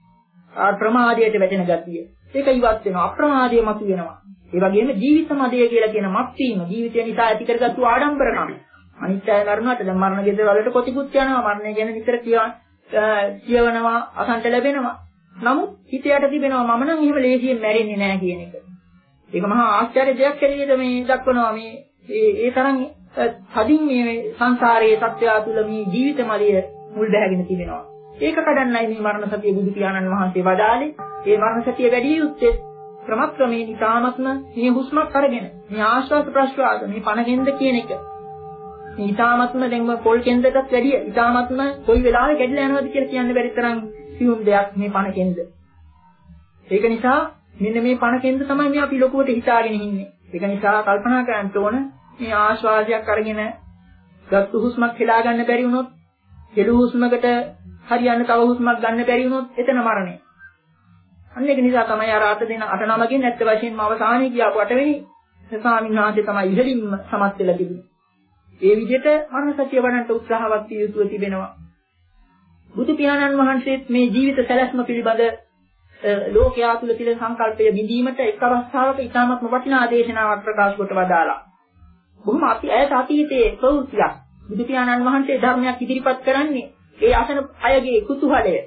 ප්‍රමාදයට වැටෙන ගතිය. ඒක ඉවත් වෙනවා. අප්‍රමාදය මතු වෙනවා. ඒ වගේම ජීවිත මදය කියලා කියන මත්වීම, ජීවිතය නිසා ඇති කරගත්තු ආඩම්බරකම්. අනිත්‍යය මරණයට දැන් මරණ ගෙදර වලට කොටිකුත් යනවා. මරණය ගැන නිතර කියනවා කියවනවා අසන්ට ලැබෙනවා. නමුත් හිතයට තිබෙනවා මම නම් එහෙම ලේසියෙන් මැරෙන්නේ නැහැ කියන එක. ඒක මහා ආශ්චර්ය දෙයක් ඇලියද මේ දක්වනවා මේ ඒ තරම් තදින් මේ සංසාරයේ සත්‍යය තුළ මේ ජීවිත මාලිය මුල් බැහැගෙන තිබෙනවා. ඒක කඩන්නයි මේ මරණ සතිය බුදු පියාණන් වහන්සේ වදාළේ. ඒ මරණ සතිය වැඩි යුත්තේ ක්‍රමක්‍රමයෙන් ඊ타මත්ම මේ හුස්මක් අරගෙන මේ ආශ්වාස ප්‍රශ්වාස මේ පණගෙන්ද කියන එක. මේ ඊ타මත්ම දැන්ම පොල් කෙන්දටත් වැඩිය ඊ타මත්ම කොයි වෙලාවෙ කැඩිලා යනවද කියලා කියන්න බැරි තරම් සියුම් දෙයක් මේ පණගෙන්ද. ඒක නිසා මෙන්න මේ පණගෙන්ද තමයි මේ අපි ලොකුවට හිතාගෙන ඉන්නේ. ඒක නිසා කල්පනා කරන්න ඕන මේ ආශ්වාසයක් අරගෙන ගත්තු හුස්මක් හෙලා ගන්න බැරි වුණොත් හෙළු හුස්මකට හරියන්න තව හුස්මක් ගන්න බැරි වුණොත් එතන මරණය. අන්න ඒක නිසා තමයි අර අට දෙන අට නමකින් ඇත්ත වශයෙන්ම අවසානයේ කියපු අටවෙනි ස්වාමීන් වහන්සේ තමයි ඉහළින්ම සමත් වෙලා තිබුණේ. ඒ විදිහට මරණ සත්‍ය වඩන්න උත්සාහවත් විය යුතුව තිබෙනවා. බුදු පියාණන් වහන්සේත් මේ ජීවිත සැලැස්ම පිළිබඳ ලෝකයා තුල තියෙන සංකල්පය බිඳීමට එක් අවස්ථාවක ඉතාමත්ම වටිනා දේශනාවක් ප්‍රකාශ කොට වදාලා. බොහොම අති ඈත අතීතයේ ප්‍රවෘත්තියක් බුදු පියාණන් වහන්සේ ධර්මයක් ඉදිරිපත් කරන්නේ ඒ අසන අයගේ කුතුහලය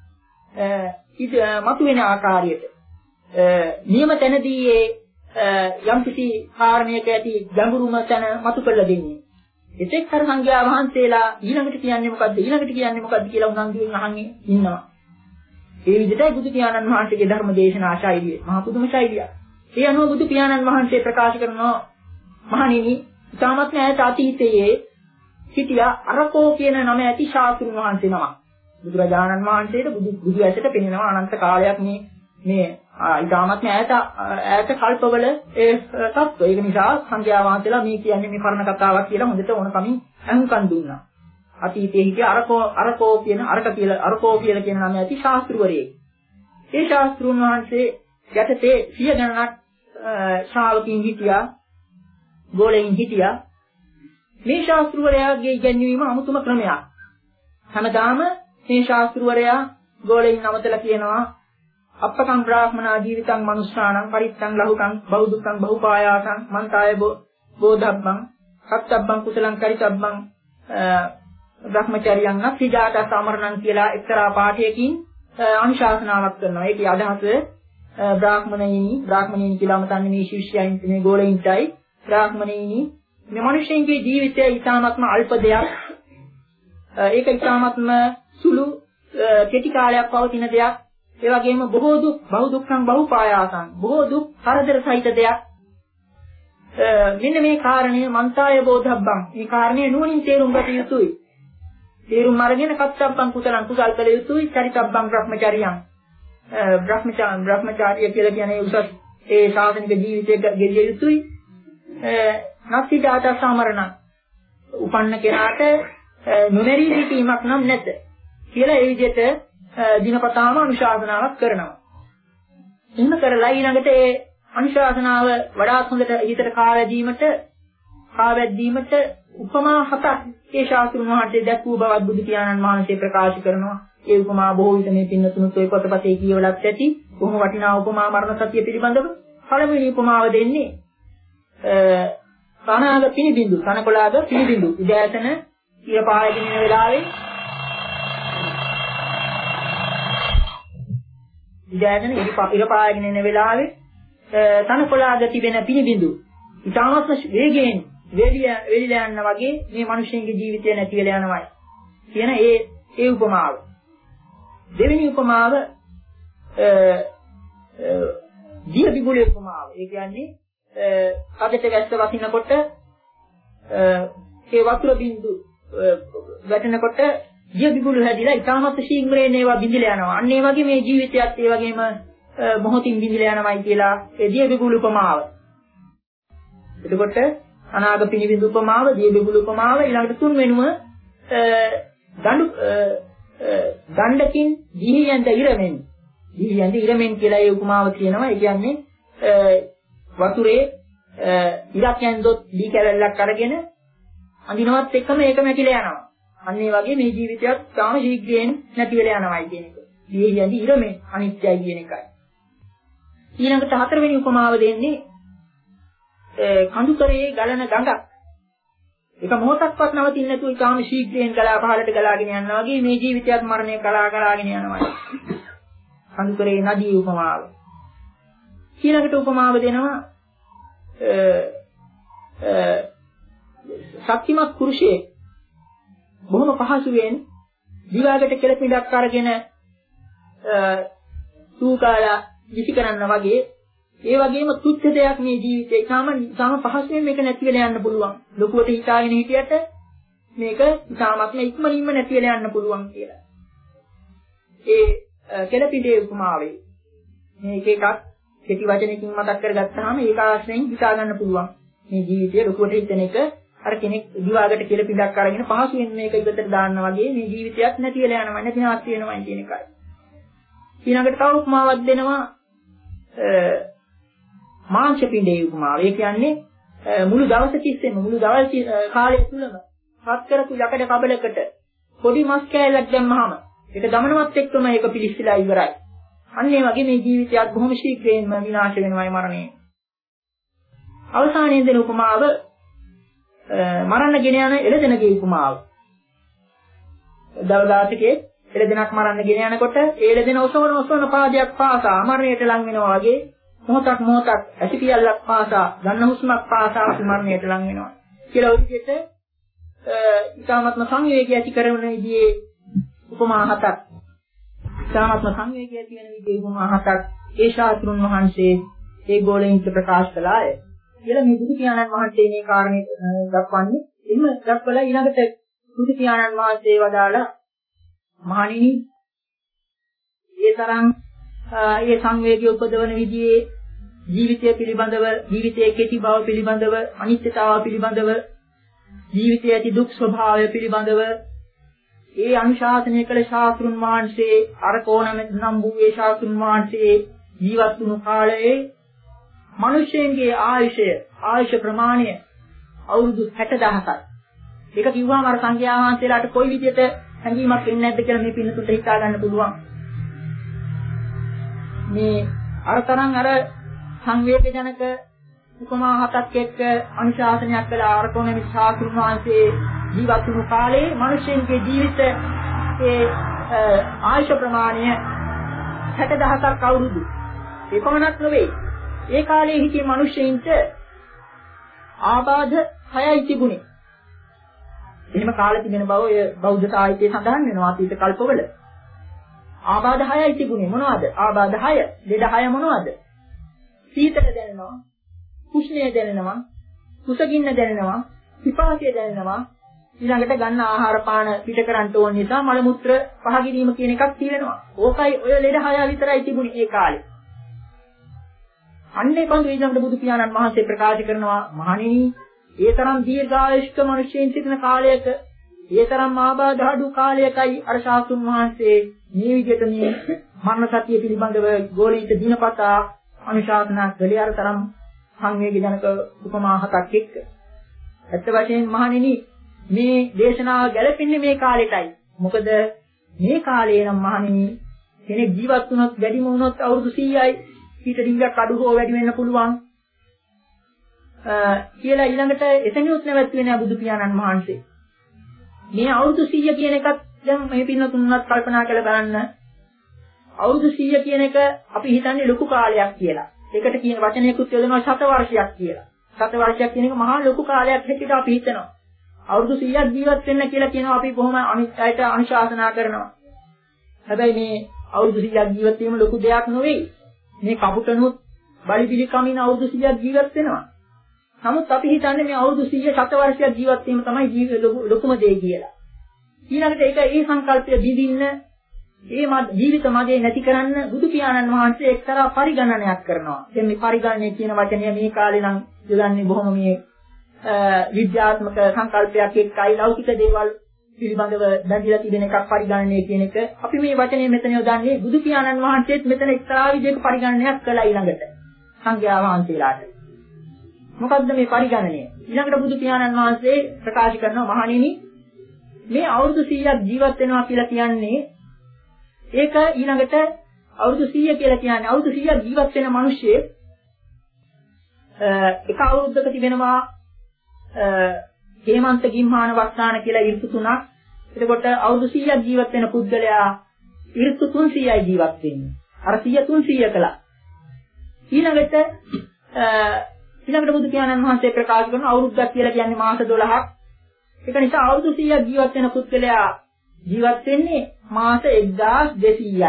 ඉත මතුවෙන ආකාරයට නියම තැනදී ඒ යම්කිසි කාරණයක ඇති ගැඹුරුම තැන මතු කරලා දෙන්නේ. එතෙක් අර සංඝයා වහන්සේලා ඊළඟට කියන්නේ මොකද්ද ඊළඟට කියන්නේ මොකද්ද කියලා උනන්දුවෙන් අහන්නේ ඉන්නවා. ඒ විදිහටයි බුදු පියාණන් වහන්සේගේ ධර්ම දේශනා ශෛලිය මහා පුදුම ශෛලියක්. ඒ අනුව බුදු පියාණන් වහන්සේ ප්‍රකාශ කරනවා මහණෙනි ඉතාමත්ම ඈත අතීතයේ සිටියා අරකෝ කියන නම ඇති ශාස්ත්‍රුන් වහන්සේ නමක්. බුදුරජාණන් වහන්සේට බුදු බුදු ඇසට පෙනෙනවා අනන්ත කාලයක් මේ මේ ඉතාමත්ම ඈත ඈත කල්පවල ඒ තත්ත්වය. ඒක නිසා සංඝයා වහන්සේලා මේ කියන්නේ මේ පරණ කතාවක් කියලා හොඳට ඕනකමින් අහුම්කන් දුන්නා. අතීතයේ හිටිය අරකෝ අරකෝ කියන අරක කියලා අරකෝ කියලා කියන නම ඇති ශාස්ත්‍රවරයෙක්. ඒ ශාස්ත්‍රුන් වහන්සේ යටතේ සිය ගණනක් ශ්‍රාවකීන් හිටියා, ගෝලෙයින් හිටියා. මේ ශාස්ත්‍රවරයාගේ ඉගැන්වීම අමුතුම ක්‍රමයක්. හැමදාම මේ ශාස්ත්‍රවරයා ගෝලෙයින් නමතලා කියනවා අප්පකම් බ්‍රාහ්මනා ජීවිතං මනුෂ්‍යාණං පරිත්තං ලහුකං බෞද්ධං බහුපායාසං මන්තාය බෝධබ්බං සත්තබ්බං කුසලං කරිතබ්බං බ්‍රහ්මචර්යයන් අත්‍රිජාත සමරණං කියලා එක්තරා පාඨයකින් අනුශාසනාවක් කරනවා. ඒකේ අදහස බ්‍රාහ්මණයිනි බ්‍රාහ්මණයිනි කියලාම තන්නේ මේ ශිෂ්‍යයන් මේ ගෝලෙයින්ටයි බ්‍රාහ්මණයිනි මේ මිනිස්යන්ගේ ජීවිතය ඊටාත්ම අල්ප දෙයක්. ඒක ඊටාත්ම සුළු කෙටි කාලයක් පවතින දෙයක්. ඒ වගේම බොහෝ දුක් බහු දුක්ඛං බහුපායාසං බොහෝ දුක් කරදර සහිත දෙයක්. මෙන්න මේ කාරණය මන්තාය බෝධබ්බං මේ කාරණය නුවණින් තේරුම් ගත යුතුයි. තේරුම් අරගෙන කත්තබ්බං කුසලං කුසල් කළ යුතුයි. චරිතබ්බං බ්‍රහ්මචර්යං බ්‍රහ්මචාරී බ්‍රහ්මචාරිය කියලා කියන්නේ උසස් ඒ ශාසනික ජීවිතයක ගෙවිය යුතුයි. නැති දාත සමරණ උපන්න කෙනාට නොමැරී සිටීමක් නම් නැත කියලා ඒ විදිහට දිනපතාම අනුශාසනාවක් කරනවා. එහෙම කරලා ඊළඟට ඒ අනුශාසනාව වඩාත් හොඳට හිතට කාවැදීමට කාවැද්දීමට උපමා හතක් ඒ ශාස්ත්‍රුන් වහන්සේ දැක්වූ බවත් බුදු පියාණන් වහන්සේ ප්‍රකාශ කරනවා. ඒ උපමා බොහෝ විට මේ පින්නතුනුත් ඔය පොතපතේ කියවලත් ඇති. බොහොම වටිනා උපමා මරණ සත්‍ය පිළිබඳව පළවෙනි උපමාව දෙන්නේ තනාග පිනිබිඳු තනකොළාග පිනිබිඳු උදෑසන ඉර පායගෙන ඉන වෙලාවේ උදෑසන ඉර පායගෙන ඉන වෙලාවේ තනකොළාග තිබෙන පිනිබිඳු ඉතාමත් වේගයෙන් වෙලිය වෙලිලා යනවා වගේ මේ මිනිස්සුන්ගේ ජීවිතය නැති වෙලා යනවායි කියන ඒ ඒ උපමාව. දෙවෙනි උපමාව දිය බිගුලේ උපමාව. ඒ කියන්නේ අදට වැස්ස වසිනකොට ඒ වතුර බින්දු වැටෙනකොට දිය බිගුළු හැදිලා ඉතාමත් ශීඝ්‍රයෙන් ඒවා බිඳිලා යනවා. අන්න ඒ වගේ මේ ජීවිතයත් ඒ වගේම මොහොතින් බිඳිලා යනවායි කියලා ඒ දිය බිගුළු උපමාව. එතකොට අනාග පිනිබිඳු උපමාව, දිය බිගුළු උපමාව ඊළඟට තුන් වෙනුව දඬු දණ්ඩකින් දිහියන්ට ඉරමෙන් දිහියන්ට ඉරමෙන් කියලා ඒ උපමාව කියනවා. ඒ කියන්නේ වතුරේ ඉරක් යන්දොත් දී කැලල්ලක් අරගෙන අඳිනවත් එකම ඒක නැතිලා යනවා. අන්න ඒ වගේ මේ ජීවිතයත් තාම ශීඝ්‍රයෙන් නැති වෙලා යනවායි කියන එක. දිහියන්ට ඉරමෙන් අනිත්‍යයි කියන එකයි. ඊළඟට හතරවෙනි උපමාව දෙන්නේ කඳුකරේ ගලන ගඟක්. ඒක මොහොතක්වත් නවතින්නේ නැතුව ඊටාම ශීඝ්‍රයෙන් ගලා පහළට ගලාගෙන යනවා වගේ මේ ජීවිතයත් මරණය කලා කලාගෙන යනවා. අනුකරේ නදී උපමාව. ඊළඟට උපමාව දෙනවා ශක්තිමත් පුරුෂයෙක් බොහොම පහසුවෙන් දිවාකට කෙළපිඩක් අරගෙන සූකාලා විසි කරන්න වගේ ඒ වගේම තුච්ඡ දෙයක් මේ ජීවිතේ ඊටාම ඊටාම පහසුවෙන් මේක නැති වෙලා යන්න පුළුවන්. ලොකුවට හිතාගෙන හිටියට මේක ඊටාමත්ම ඉක්මනින්ම නැති වෙලා යන්න පුළුවන් කියලා. ඒ කෙළපිඩේ උපමාවේ මේක එකක් කෙටි වචනකින් මතක් කරගත්තාම ඒක ආශ්‍රයෙන් හිතා ගන්න පුළුවන්. මේ ජීවිතය ලොකුවට හිතන එක අර කෙනෙක් දිවාකට කෙළපිඩක් අරගෙන පහසුවෙන් මේක ඉවතට දාන්න වගේ මේ ජීවිතයක් නැති වෙලා යනවා නැති නැති වෙනවා කියන එකයි. ඊළඟට තව උපමාවක් දෙනවා මාංශ පිඬේ උපමාව. ඒ කියන්නේ මුළු දවස තිස්සේම මුළු දවල් කාලය තුලම හත් කරපු යකඩ කබලකට පොඩි මස් කෑල්ලක් දැම්මහම ඒක දමනවත් එක්කම ඒක පිලිස්සලා ඉවරයි. අන්න ඒ වගේ මේ ජීවිතයත් බොහොම ශීඝ්‍රයෙන්ම විනාශ වෙනවායි මරණය. අවසානයේ දෙන උපමාව මරන්න ගෙන යන එළදෙනගේ උපමාව. දවදාසකේ එළදෙනක් මරන්න ගෙන යනකොට ඒ එළදෙන ඔසවන ඔසවන පාදයක් පාසා මරණයට ලං වෙනවා වගේ මොහොතක් මොහොතක් ඇසිපියල්ලක් පාසා ගන්න හුස්මක් පාසා මරණයට ලං වෙනවා. කියලා ඔය විදිහට ඊටාත්ම සංවේගය ඇති කරන විදිහේ උපමා හතක්. ඊටාත්ම සංවේගය ඇති වෙන විදිහේ උපමා හතක් ඒ ශාස්ත්‍රුන් වහන්සේ ඒ ගෝලෙන්ට ප්‍රකාශ කළාය. කියලා මේ බුදු පියාණන් වහන්සේ මේ කාරණේ දක්වන්නේ. එන්න දක්වලා ඊළඟට බුදු පියාණන් වහන්සේ වදාලා මහණෙනි ඒ තරම් ඒ සංවේගය උපදවන විදිහේ ජීවිතය පිළිබඳව ජීවිතයේ කෙටි බව පිළිබඳව අනිත්‍යතාව පිළිබඳව ජීවිතයේ ඇති දුක් ස්වභාවය පිළිබඳව ඒ අනුශාසනය කළ ශාස්ත්‍රුන් වහන්සේ අර කොනම නම් වූ ඒ ශාස්ත්‍රුන් වහන්සේ ජීවත් වුණු කාලයේ මිනිසෙන්ගේ ආයුෂය ආයුෂ ප්‍රමාණය අවුරුදු හැට දහසක්. ඒක කිව්වම අර සංඝයා වහන්සේලාට කොයි විදිහට හැඟීමක් එන්නේ නැද්ද කියලා මේ පින්නතුන්ට හිතා ගන්න පුළුවන්. මේ අර තරම් අර සංවේගජනක උපමා හතක් එක්ක අනුශාසනයක් කළ ආරකෝණමි ශාස්ත්‍රුන් වහන්සේ ජීවත් වුණු කාලේ මිනිසෙන්ගේ ජීවිතයේ ආයුෂ ප්‍රමාණය හැට දහසක් අවුරුදු. ඒ පමණක් නෙවෙයි. ඒ කාලේ හිටිය මිනිස්සෙයින්ට ආබාධ හයයි තිබුණේ. එහෙම කාලේ තිබෙන බව ඔය බෞද්ධ සාහිත්‍යයේ සඳහන් වෙනවා අතීත කල්පවල. ආබාධ හයයි තිබුණේ මොනවද? ආබාධ හය. ලෙඩ හය මොනවද? සීතල දැනෙනවා, කුෂ්ණය දැනෙනවා, කුසගින්න දැනෙනවා, පිපාසය දැනෙනවා. ඊළඟට ගන්න ආහාර පාන පිට කරන්න ඕන නිසා මල මුත්‍ර පහ කිරීම කියන එකක් තියෙනවා. ඕකයි ඔය ලෙඩ හය විතරයි තිබුණේ ඒ කාලේ. අන්නේ බඳු ඊළඟට බුදු පියාණන් වහන්සේ ප්‍රකාශ කරනවා මහණෙනි ඒ තරම් දීර්ඝායුෂ්ක මිනිසෙයින් සිටින කාලයක ඒ තරම් ආබාධ අඩු කාලයකයි අර ශාස්ත්‍රුන් වහන්සේ මේ විදිහට මේ මරණ සතිය පිළිබඳව ගෝලීත දිනපතා අනුශාසනා කළේ අර තරම් සංවේගජනක උපමා හතක් එක්ක. ඇත්ත වශයෙන්ම මහණෙනි මේ දේශනාව ගැලපෙන්නේ මේ කාලෙටයි. මොකද මේ කාලේ නම් මහණෙනි කෙනෙක් ජීවත් වුණොත් වැඩිම වුණොත් අවුරුදු සීයයි ඊට ඩිංගක් අඩු හෝ වැඩි වෙන්න පුළුවන්. කියලා ඊළඟට එතනියුත් නැවැත්තුවේ නෑ බුදු පියාණන් වහන්සේ. මේ අවුරුදු සීය කියන එකත් දැන් මේ පින්නතුන්වත් කල්පනා කරලා බලන්න. අවුරුදු සීය කියන එක අපි හිතන්නේ ලොකු කාලයක් කියලා. ඒකට කියන වචනයකුත් යොදනවා ශත වර්ෂයක් කියලා. ශත වර්ෂයක් කියන එක මහා ලොකු කාලයක් හැටියට අපි හිතනවා. අවුරුදු සීයක් ජීවත් වෙන්න කියලා කියනවා අපි බොහොම අනිත් අයට අනුශාසනා කරනවා. හැබැයි මේ අවුරුදු සීයක් ජීවත් වීම ලොකු දෙයක් නෙවෙයි. මේ කපුටනුත් බලි බිලි කමින අවුරුදු සීයක් ජීවත් වෙනවා. නමුත් අපි හිතන්නේ මේ අවුරුදු සීය ශත වර්ෂයක් ජීවත් වීම තමයි ලොකුම දේ කියලා. ඊළඟට ඒක ඒ සංකල්පය දිදින්න ඒ ජීවිත මගේ නැති කරන්න බුදු පියාණන් වහන්සේ එක්තරා පරිගණනයක් කරනවා. දැන් මේ පරිගණනය කියන වචනය මේ කාලේ නම් යොදන්නේ බොහොම මේ විද්‍යාත්මක සංකල්පයක් එක්කයි ලෞකික දේවල් පිළිබඳව බැඳිලා තිබෙන එකක් පරිගණනය කියන එක. අපි මේ වචනේ මෙතන යොදන්නේ බුදු පියාණන් වහන්සේත් මෙතන එක්තරා විදිහක පරිගණනයක් කළා ඊළඟට සංඝයා වහන්සේලාට. මොකද්ද මේ පරිගණනය? ඊළඟට බුදු පියාණන් වහන්සේ ප්‍රකාශ කරනවා මහණෙනි මේ අවුරුදු සීයක් ජීවත් වෙනවා කියලා කියන්නේ ඒක ඊළඟට අවුරුදු සීය කියලා කියන්නේ අවුරුදු සීයක් ජීවත් වෙන මිනිස්සෙක් එක අවුරුද්දක තිබෙනවා හේමන්ත ගිම්හාන වස්තාන කියලා ඍතු තුනක්. එතකොට අවුරුදු සීයක් ජීවත් වෙන පුද්ගලයා ඍතු තුන්සීයයි ජීවත් වෙන්නේ. අර සීය තුන්සීය කළා. ඊළඟට ඊළඟට බුදු පියාණන් වහන්සේ ප්‍රකාශ කරන අවුරුද්දක් කියලා කියන්නේ මාස දොළහක්. ඒක නිසා අවුරුදු සීයක් ජීවත් වෙන පුද්ගලයා ජීවත් වෙන්නේ මාස එක්දාස් දෙසීයයි.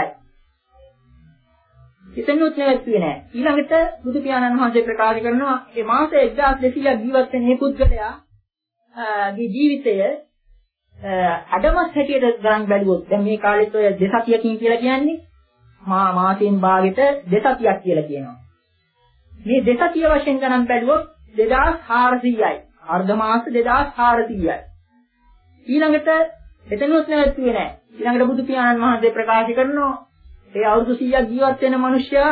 එතනොත් නැවතුනේ නැහැ. ඊළඟට බුදු පියාණන් වහන්සේ ප්‍රකාශ කරනවා මේ මාස එක්දාස් දෙසීයක් ජීවත් වෙන මේ පුද්ගලයා ගේ ජීවිතය අඩමස් හැටියට ගණන් බැලුවොත් දැන් මේ කාලෙත් ඔය දෙසතියකින් කියලා කියන්නේ මා මාසෙන් භාගෙට දෙසතියක් කියලා කියනවා. මේ දෙසතිය වශයෙන් ගණන් බැලුවොත් දෙදාස් හාරසීයයි. අර්ධ මාස දෙදාස් හාරසීයයි. ඊළඟට එතනොත් නැවතුනේ නැහැ. ඊළඟට බුදු පියාණන් වහන්සේ ප්‍රකාශ කරනවා ඒ අවුරුදු සීයක් ජීවත් වෙන මිනිසයා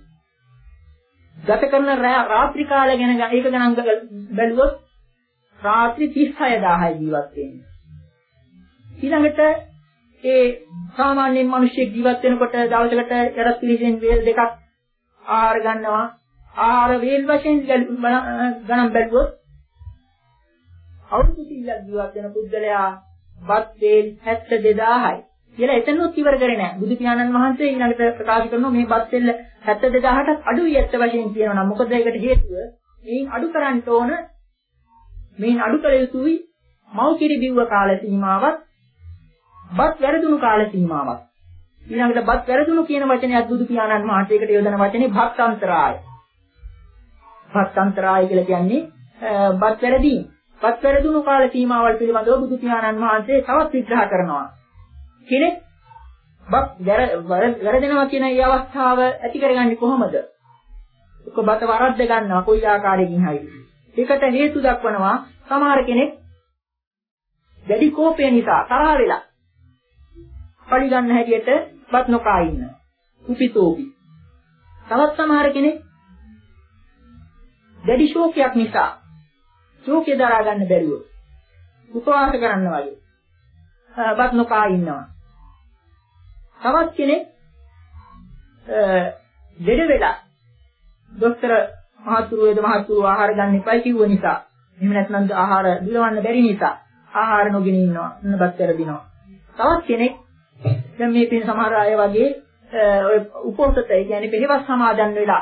ගත කරන රාත්‍රී කාලය ගැන ඒක ගණන් බැලුවොත් රාත්‍රී තිස් හය දාහයි ජීවත් වෙන්නේ. ඊළඟට ඒ සාමාන්‍ය මිනිස්සෙක් ජීවත් වෙනකොට දවසකට යටත් පිළිසෙන් වේල් දෙකක් ආහාර ගන්නවා. ආහාර වේල් වශයෙන් ගණන් බැලුවොත් අවුරුදු සීයක් ජීවත් වෙන පුද්ගලයා බත් වේල් හැත්තෑ දෙදාහයි කියලා එතනොත් ඉවර කරේ නැහැ. බුදු පියාණන් වහන්සේ ඊළඟට ප්‍රකාශ කරනවා මේ බත් වේල් හැත්තෑ දෙදාහටත් අඩුයි ඇත්ත වශයෙන් කියනවා නම් මොකද ඒකට හේතුව මේන් අඩු කරන්න ඕන මේන් අඩු කළ යුතුයි මව්කිරි බිව්ව කාල සීමාවක් බත් වැරදුණු කාල සීමාවක්. ඊළඟට බත් වැරදුණු කියන වචනයත් බුදු පියාණන් වහන්සේකට යොදන වචනේ භක්තාන්තරාය. භක්තාන්තරාය කියලා කියන්නේ බත් වැරදීම. බත් වැරදුණු කාල සීමාවල් පිළිබඳව බුදු පියාණන් වහන්සේ තවත් විග්‍රහ කරනවා. කෙනෙක් බත් වැරදෙනවා කියන මේ අවස්ථාව ඇති කරගන්නේ කොහොමද? ඔක බත වරද්ද ගන්නවා කොයි ආකාරයකින් හරි. ඒකට හේතු දක්වනවා සමහර කෙනෙක් දැඩි කෝපය නිසා තරහ වෙලා පරි ගන්න හැටියට බත් නොකා ඉන්න. උපිතෝපි. තවත් සමහර කෙනෙක් දැඩි ශෝකයක් නිසා ශෝකය දරා ගන්න බැරිව උපවාස කරන්න වගේ බත් නොකා ඉන්නවා. තවත් කෙනෙක් ලෙඩ වෙලා දොස්තර මහතුරු වේද මහතුරු ආහාර ගන්න එපා කිව්ව නිසා එහෙම නැත්නම් ආහාර දිරවන්න බැරි නිසා ආහාර නොගෙන ඉන්නවා. බත් වැරදිනවා. තවත් කෙනෙක් දැන් මේ පින් සමහර අය වගේ ඔය උපෝසත ඒ කියන්නේ පෙරවස් සමාදන් වෙලා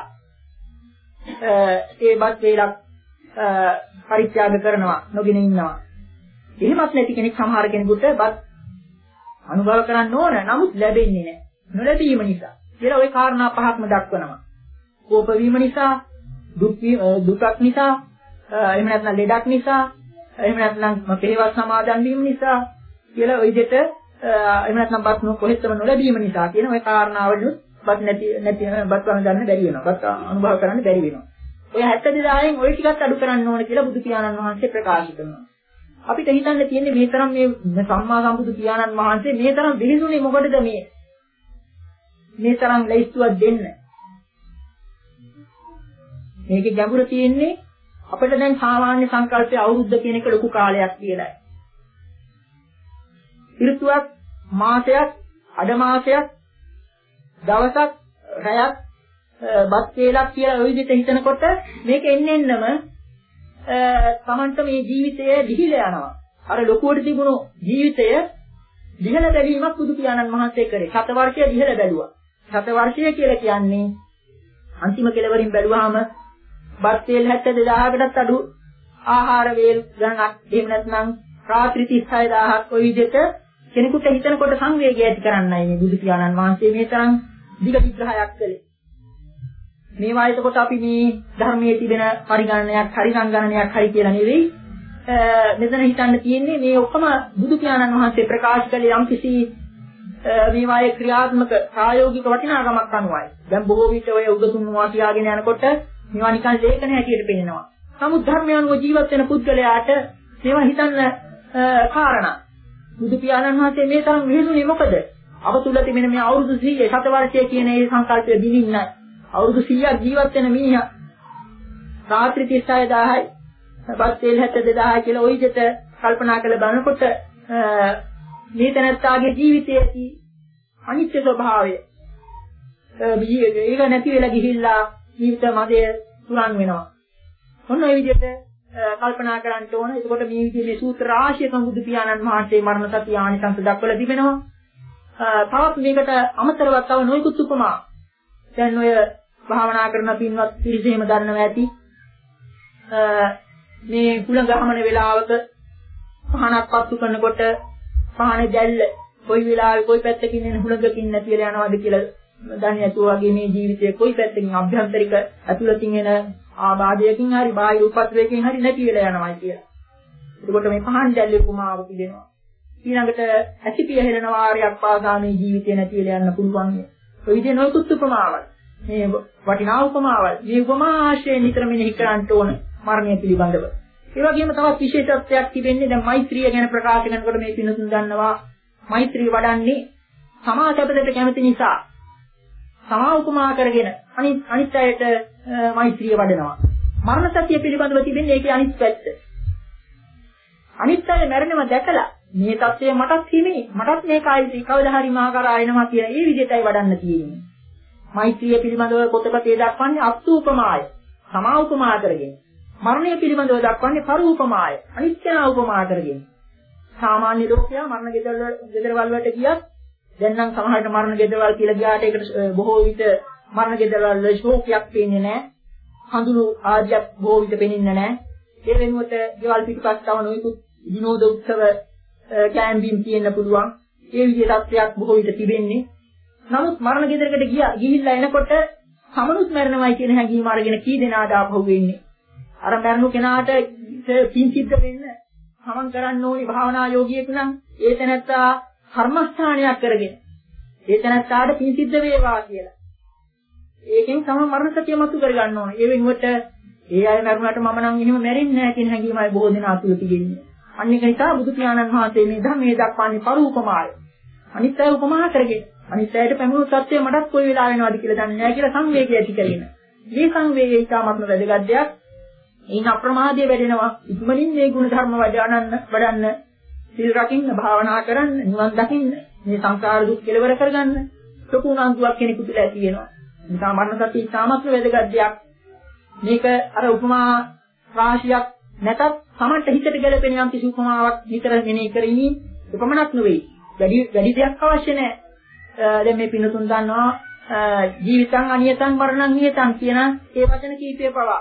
ඒ බත් වේලක් පරිත්‍යාග කරනවා නොගෙන ඉන්නවා. එහෙමත් නැති කෙනෙක් සමහර කෙනෙකුට බත් අනුභව කරන්න ඕන නමුත් ලැබෙන්නේ නැහැ. නොලැබීම නිසා. කියලා ওই කාරණා පහක්ම දක්වනවා. කෝප වීම නිසා, දුක් දුකක් නිසා, එහෙම නැත්නම් ලෙඩක් නිසා, එහෙම නැත්නම් පෙරවස් සමාදන් වීම නිසා කියලා ওই දෙට එහෙම නැත්නම් බත් කොහෙත්ම නොලැබීම නිසා කියන ওই කාරණාවලු බත් නැති නැති බත් වරන් ගන්න බැරි වෙනවා. බත් අනුභව කරන්න බැරි වෙනවා. ඔය හැත්තෑ දෙදාහෙන් ওই ටිකත් අඩු කරන්න ඕන කියලා බුදු පියාණන් වහන්සේ ප්‍රකාශ කරනවා. අපිට හිතන්න තියෙන්නේ මේ තරම් මේ සම්මා සම්බුදු පියාණන් වහන්සේ මේ තරම් විහිදුනේ මොකටද මේ? මේ තරම් ලැයිස්තුවක් දෙන්න. මේකේ ගැඹුර තියෙන්නේ අපිට දැන් සාමාන්‍ය සංකල්පයේ අවුරුද්ද කියන එක ලොකු කාලයක් කියලායි. ඍතුවක් මාසයක් අඩ මාසයක් දවසක් රැයක් බත් වේලක් කියලා ওই විදිහට හිතනකොට මේක එන්න එන්නම තමන්ට මේ ජීවිතය දිහිලා යනවා. අර ලොකුවට තිබුණු ජීවිතය දිහලා බැලීමක් බුදු පියාණන් වහන්සේ කරේ. සත වර්ෂය දිහලා බැලුවා. සත වර්ෂය කියලා කියන්නේ අන්තිම කෙලවරින් බැලුවාම බත් වේල් හැත්තෑ දෙදාහකටත් අඩු ආහාර වේල් ගණනක් එහෙම නැත්නම් රාත්‍රී තිස් හය දාහක් ওই විදිහට කෙනෙකුට හිතනකොට සංවේගය ඇති කරන්නයි මේ බුදු පියාණන් වහන්සේ මේ තරම් දිග විග්‍රහයක් කළේ. මේවා එතකොට අපි මේ ධර්මයේ තිබෙන පරිගණනයක් හරි සංගණනයක් හරි කියලා නෙවෙයි මෙතන හිතන්න තියෙන්නේ මේ ඔක්කොම බුදු පියාණන් වහන්සේ ප්‍රකාශ කළේ යම්කිසි මේවායේ ක්‍රියාත්මක ප්‍රායෝගික වටිනාකමක් අනුවයි. දැන් බොහෝ විට ඔය උගතුන් වා කියාගෙන යනකොට මේවා නිකන් ලේඛන හැටියට පේනවා. නමුත් ධර්මය අනුව ජීවත් වෙන පුද්ගලයාට මේවා හිතන්න කාරණා. බුදු පියාණන් වහන්සේ මේ තරම් විහිදුනේ මොකද? අප තුල තිබෙන මේ අවුරුදු සීය සත වර්ෂය කියන මේ සංකල්පය දිනින්න අවුරුදු සීයක් ජීවත් වෙන මිනිහා රාත්‍රී තිස් හය දාහයි බත් වේල් හැත්තෑ දෙදාහයි කියලා ওই විදිහට කල්පනා කරලා බලනකොට මේ තැනත්තාගේ ජීවිතයේ අනිත්‍ය ස්වභාවය ඒක නැති වෙලා ගිහිල්ලා ජීවිත මදය තුරන් වෙනවා. ඔන්න ওই විදිහට කල්පනා කරන්න ඕන. එතකොට මේ විදිහේ මේ සූත්‍ර රාශියකම බුදු පියාණන් වහන්සේ මරණ සතිය ආනිසංස දක්වලා තිබෙනවා. තවත් මේකට අමතරව තව නොයෙකුත් උපමා. දැන් ඔය භාවනා කරන පින්වත් පිරිසෙම දන්නවා ඇති. මේ කුලඟ ගහමන වෙලාවක පහනක් පත්තු කරනකොට පහනේ දැල්ල කොයි වෙලාවෙ කොයි පැත්තකින් එන හුලඟකින් නැතිලා යනවද කියලා දන්නේ නැතුව වගේ මේ ජීවිතයේ කොයි පැත්තකින් අභ්‍යන්තරික ඇතුළතින් එන ආබාධයකින් හරි බාහිර උපද්‍රවයකින් හරි නැති වෙලා යනවා කියලා. එතකොට මේ පහන් දැල්ලේ උපමාව පිළිදෙනවා. ඊළඟට ඇසිපිය හෙලන වාරයක් පාසා මේ ජීවිතේ නැති වෙලා යන්න පුළුවන්. ඔය විදිහේ නොයෙකුත් උපමාවල්. මේ වටිනා උපමාවල්. මේ උපමා ආශ්‍රයෙන් නිතර මෙනෙහි කරන්න ඕන මරණය පිළිබඳව. ඒ වගේම තවත් විශේෂත්වයක් තිබෙන්නේ දැන් මෛත්‍රිය ගැන ප්‍රකාශ කරනකොට මේ පින්නතුන් දන්නවා මෛත්‍රිය වඩන්නේ සමාජපදයට කැමති නිසා සමා උපමා කරගෙන අනිත් අනිත් අයට මෛත්‍රිය වඩනවා. මරණ සත්‍ය පිළිබඳව තිබෙන්නේ ඒකේ අනිත් පැත්ත. අනිත් අය මැරෙනව දැකලා මේ தත්ත්වය මටත් හිමි මටත් මේ කායි කවදා හරි මා කරා එනවා කියලා ඒ විදිහටයි වඩන්න තියෙන්නේ. මෛත්‍රිය පිළිබඳව පොතපතේ දක්වන්නේ අත්ූපමාය සමා උපමා කරගෙන. මරණය පිළිබඳව දක්වන්නේ පරූපමාය අනිත්‍යනා උපමා කරගෙන. සාමාන්‍ය ලෝකයා මරණ ගෙදර ගෙදරවල් වලට ගියත් දැන් නම් සමහරවිට මරණ ගෙදරවල් කියලා ගියාට ඒකට බොහෝ විට මරණ ගෙදරවල ශෝකයක් පේන්නේ නැහැ. හඳුණු ආදියක් බොහෝ විට පෙනෙන්නේ නැහැ. ඒ වෙනුවට ගෙවල් පිටිපස්සව නොයෙකුත් විනෝද උත්සව කැම්පින් තියෙන්න පුළුවන්. ඒ විදිහේ තත්ත්වයක් බොහෝ විට තිබෙන්නේ. නමුත් මරණ ගෙදරකට ගියා ගිහිල්ලා එනකොට සමනුත් මරණමයි කියන හැඟීම අරගෙන කී දෙනාද ආපහු වෙන්නේ. අර මරණු කෙනාට පින් සිද්ධ වෙන්න සමන් කරන්න ඕනේ භාවනා යෝගියෙක් නම් ඒ තැනත්තා කර්මස්ථානයක් කරගෙන ඒ තැනත්තාට පින් සිද්ධ වේවා කියලා. ඒකෙන් තම මරණ සතිය මතු කර ගන්න ඕනේ. ඒ වෙනුවට ඒ අය මරුණාට මම නම් එහෙම මැරෙන්නේ නැහැ කියන හැඟීමයි බොහෝ දෙනා තුල තියෙන්නේ. අන්න ඒක නිසා බුදු පියාණන් වහන්සේ මේ ධර්මයේ දක්වන්නේ පරූපමාය. අනිත් අය උපමා කරගෙන අනිත් අයට පැමුණු සත්‍යය මටත් කොයි වෙලාව වෙනවද කියලා දන්නේ නැහැ කියලා සංවේගය ඇති කරගෙන. මේ සංවේගය ඉතාමත්ම වැදගත් දෙයක්. එයින් අප්‍රමාදයේ වැඩෙනවා. ඉක්මනින් මේ ගුණ ධර්ම වඩානන්න වඩන්න සිල් රකින්න භාවනා කරන්න නිවන් දකින්න මේ සංසාර දුක් කෙලවර කරගන්න ලොකු උනන්දුවක් කෙනෙකු තුළ ඇති වෙනවා. නිසා මරණ සතිය ඉතාමත්ම වැදගත් දෙයක්. මේක අර උපමා රාශියක් නැතත් සමන්ට හිතට ගැලපෙන යම් කිසි උපමාවක් විතර මෙනෙහි කරමින් උපමනක් නෙවෙයි. වැඩි වැඩි දෙයක් අවශ්‍ය නැහැ. දැන් මේ පින්නතුන් දන්නවා ජීවිතං අනියතං මරණං නියතං කියන ඒ වචන කීපය පවා.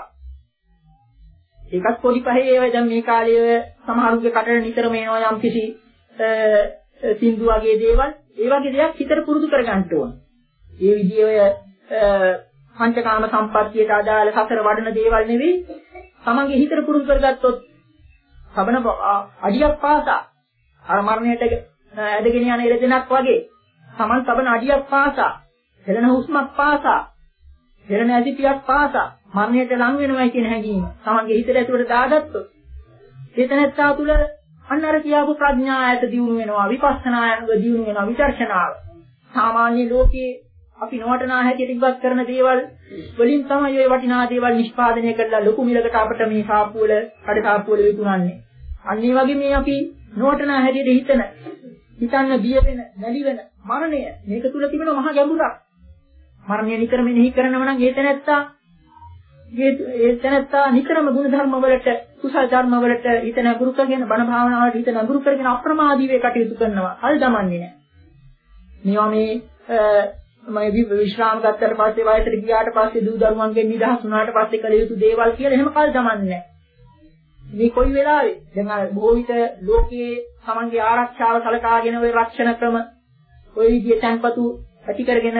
ඒකත් පොඩි පහේ ඒවා දැන් මේ කාලේ සමහරුගේ කටට නිතරම එනවා යම් කිසි සින්දු වගේ දේවල්. ඒ වගේ දෙයක් හිතට පුරුදු කරගන්න ඕන. ඒ විදිහේ ඔය පංචකාම සම්පත්තියට අදාළ සතර වඩන දේවල් නෙවෙයි. තමන්ගේ හිතට පුරුදු කරගත්තොත් සබන අඩියක් පාසා අර මරණයට ඇදගෙන යන ඉරදෙනක් වගේ තමන් සබන අඩියක් පාසා හෙළන හුස්මක් පාසා හෙළන ඇසිපියක් පාසා මරණයට ලං වෙනවා කියන හැඟීම තමන්ගේ හිතට ඇතුළට දාගත්තොත් චේතනත්තා තුළ අන්න අර කියාපු ප්‍රඥා ඇත දියුණු වෙනවා විපස්සනා දියුණු වෙනවා විදර්ශනාව සාමාන්‍ය ලෝකයේ අපි නොවටනා හැටියට ඉවත් කරන දේවල් වලින් තමයි ඔය වටිනා දේවල් නිෂ්පාදනය කරලා ලොකු මිලකට අපිට මේ සාප්පු වල කඩ සාප්පු වල විකුණන්නේ. අන්න ඒ වගේ මේ අපි නොවටනා හැටියට හිතන හිතන්න බිය වෙන, නැලි වෙන මරණය මේක තුල තිබෙන මහා ගැඹුරක්. මරණය නිතර මෙනෙහි කරනව නම් ඒ තැනැත්තා ඒ තැනැත්තා නිතරම ගුණ ධර්ම වලට, කුසල ධර්ම වලට හිත නඟුරු කරගෙන, බණ භාවනාවට හිත නඟුරු කරගෙන අප්‍රමාදීව කටයුතු කරනවා. අල් දමන්නේ නැහැ. මේවා මේ මම විශ්‍රාම ගත්තට පස්සේ වයසට ගියාට පස්සේ දූ දරුවන්ගෙන් නිදහස් වුණාට පස්සේ කළ යුතු දේවල් කියලා එහෙම කල් දමන්නේ නැහැ. මේ කොයි වෙලාවෙ දැන් අර බොහෝ විට ලෝකයේ තමන්ගේ ආරක්ෂාව සලකාගෙන ওই රක්ෂණ ක්‍රම ওই විදිහේ තැන්පතු ඇති කරගෙන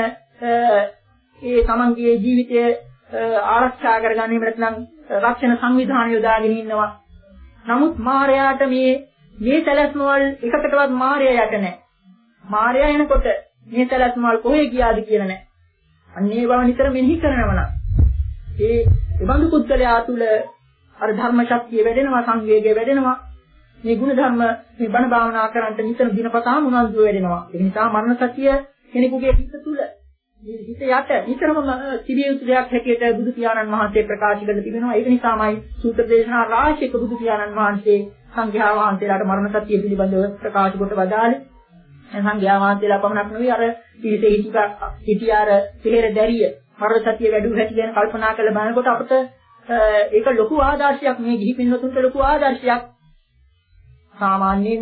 ඒ තමන්ගේ ජීවිතය ආරක්ෂා කරගන්නේ නැත්නම් රක්ෂණ සංවිධානය යොදාගෙන ඉන්නවා. නමුත් මායයට මේ මේ සැලැස්ම වල එකකටවත් මායය යට නැහැ. මායය එනකොට මේ සැලැස්මවල් කොහේ ගියාද කියලා නැහැ. අන්න ඒ බව නිතර මෙනෙහි කරනවා නම් ඒ බඳු පුද්ගලයා තුළ අර ධර්ම ශක්තිය වැඩෙනවා, සංවේගය වැඩෙනවා. මේ ගුණ ධර්ම මේ බණ භාවනා කරන්ට නිතර දිනපතාම උනන්දු වෙනවා. ඒ නිසා මරණ සතිය කෙනෙකුගේ හිත තුළ මේ හිත යට නිතරම තිබිය යුතු දෙයක් හැටියට බුදු පියාණන් වහන්සේ ප්‍රකාශ කරලා තිබෙනවා. ඒක නිසාමයි සූත්‍ර දේශනා රාශියක බුදු පියාණන් වහන්සේ සංඝයා වහන්සේලාට මරණ සතිය පිළිබඳව ප්‍රකාශ කොට වදාළේ. සංඝයා වහන්සේලා පමණක් නෙවෙයි අර පිරිසේ හිටියා හිටියාර පිළිහෙර දැරිය මරණ සතිය වැඩි හැටි ගැන කල්පනා කරලා බලනකොට අපිට ඒක ලොකු ආදර්ශයක් මේ ගිහි පින්වතුන්ට ලොකු ආදර්ශයක්. සාමාන්‍යයෙන්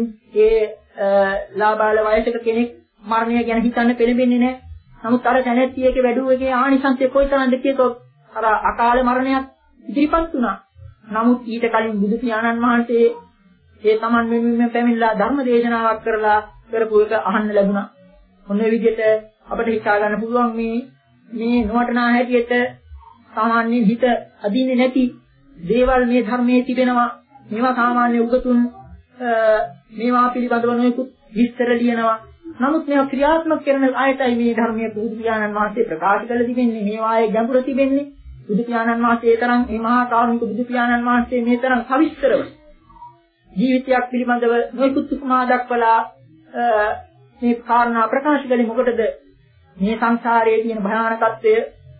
ඒ ලාබාල වයසක කෙනෙක් මරණය ගැන හිතන්න පෙළඹෙන්නේ නැහැ. නමුත් අර දැනැත්තියගේ වැඩුවේගේ ආනිසංසය කොයිතරම්ද කියතොත් අර අකාල මරණයක් ඉදිරිපත් වුණා. නමුත් ඊට කලින් බුදු පියාණන් වහන්සේ ඒ Taman වෙනුවෙන් පැමිණලා ධර්ම දේශනාවක් කරලා කරපු එක අහන්න ලැබුණා. මොන විදිහට අපිට හිතා ගන්න පුළුවන් මේ මේ නොවටනා හැටියට සාමාන්‍යයෙන් හිත අදින්නේ නැති දේවල් මේ ධර්මයේ තිබෙනවා. මේවා සාමාන්‍ය උගතුන් මේවා පිළිබඳව නොයෙකුත් විස්තර ලියනවා. නමුත් මේවා ක්‍රියාත්මක කරන ආයතයි මේ ධර්මයේ බුදු පියාණන් වහන්සේ ප්‍රකාශ කළ තිබෙන්නේ. මේවායේ ගැඹුර තිබෙන්නේ. බුදු පියාණන් වහන්සේ තරම් මේ මහා කාරුණික බුදු පියාණන් වහන්සේ මේ තරම් සවිස්තරව ජීවිතයක් පිළිබඳව නොයෙකුත් උපමා දක්වලා මේ කාරණා ප්‍රකාශ කළේ මොකටද? මේ සංසාරයේ තියෙන භයානකත්වය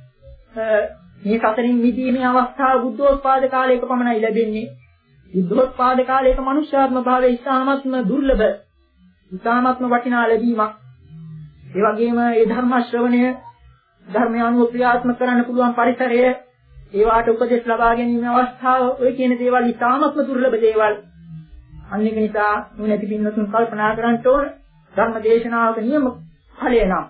මේ සතරින් මිදීමේ අවස්ථාව බුද්ධෝත්පාද කාලයක පමණයි ලැබෙන්නේ. බුද්ධෝත්පාද කාලයක මනුෂ්‍යාත්ම භාවය ඉතාමත්ම දුර්ලභ, ඉතාමත්ම වටිනා ලැබීමක්. ඒ වගේම මේ ධර්ම ශ්‍රවණය, ධර්මය අනුව ක්‍රියාත්මක කරන්න පුළුවන් පරිසරය, ඒවාට උපදෙස් ලබා ගැනීමේ අවස්ථාව, ඔය කියන දේවල් ඉතාමත්ම දුර්ලභ දේවල්. අන්න ඒක නිසා නුවණැති පින්වතුන් කල්පනා කරන්න ඕන ධර්ම දේශනාවක නියම ඵලය නම්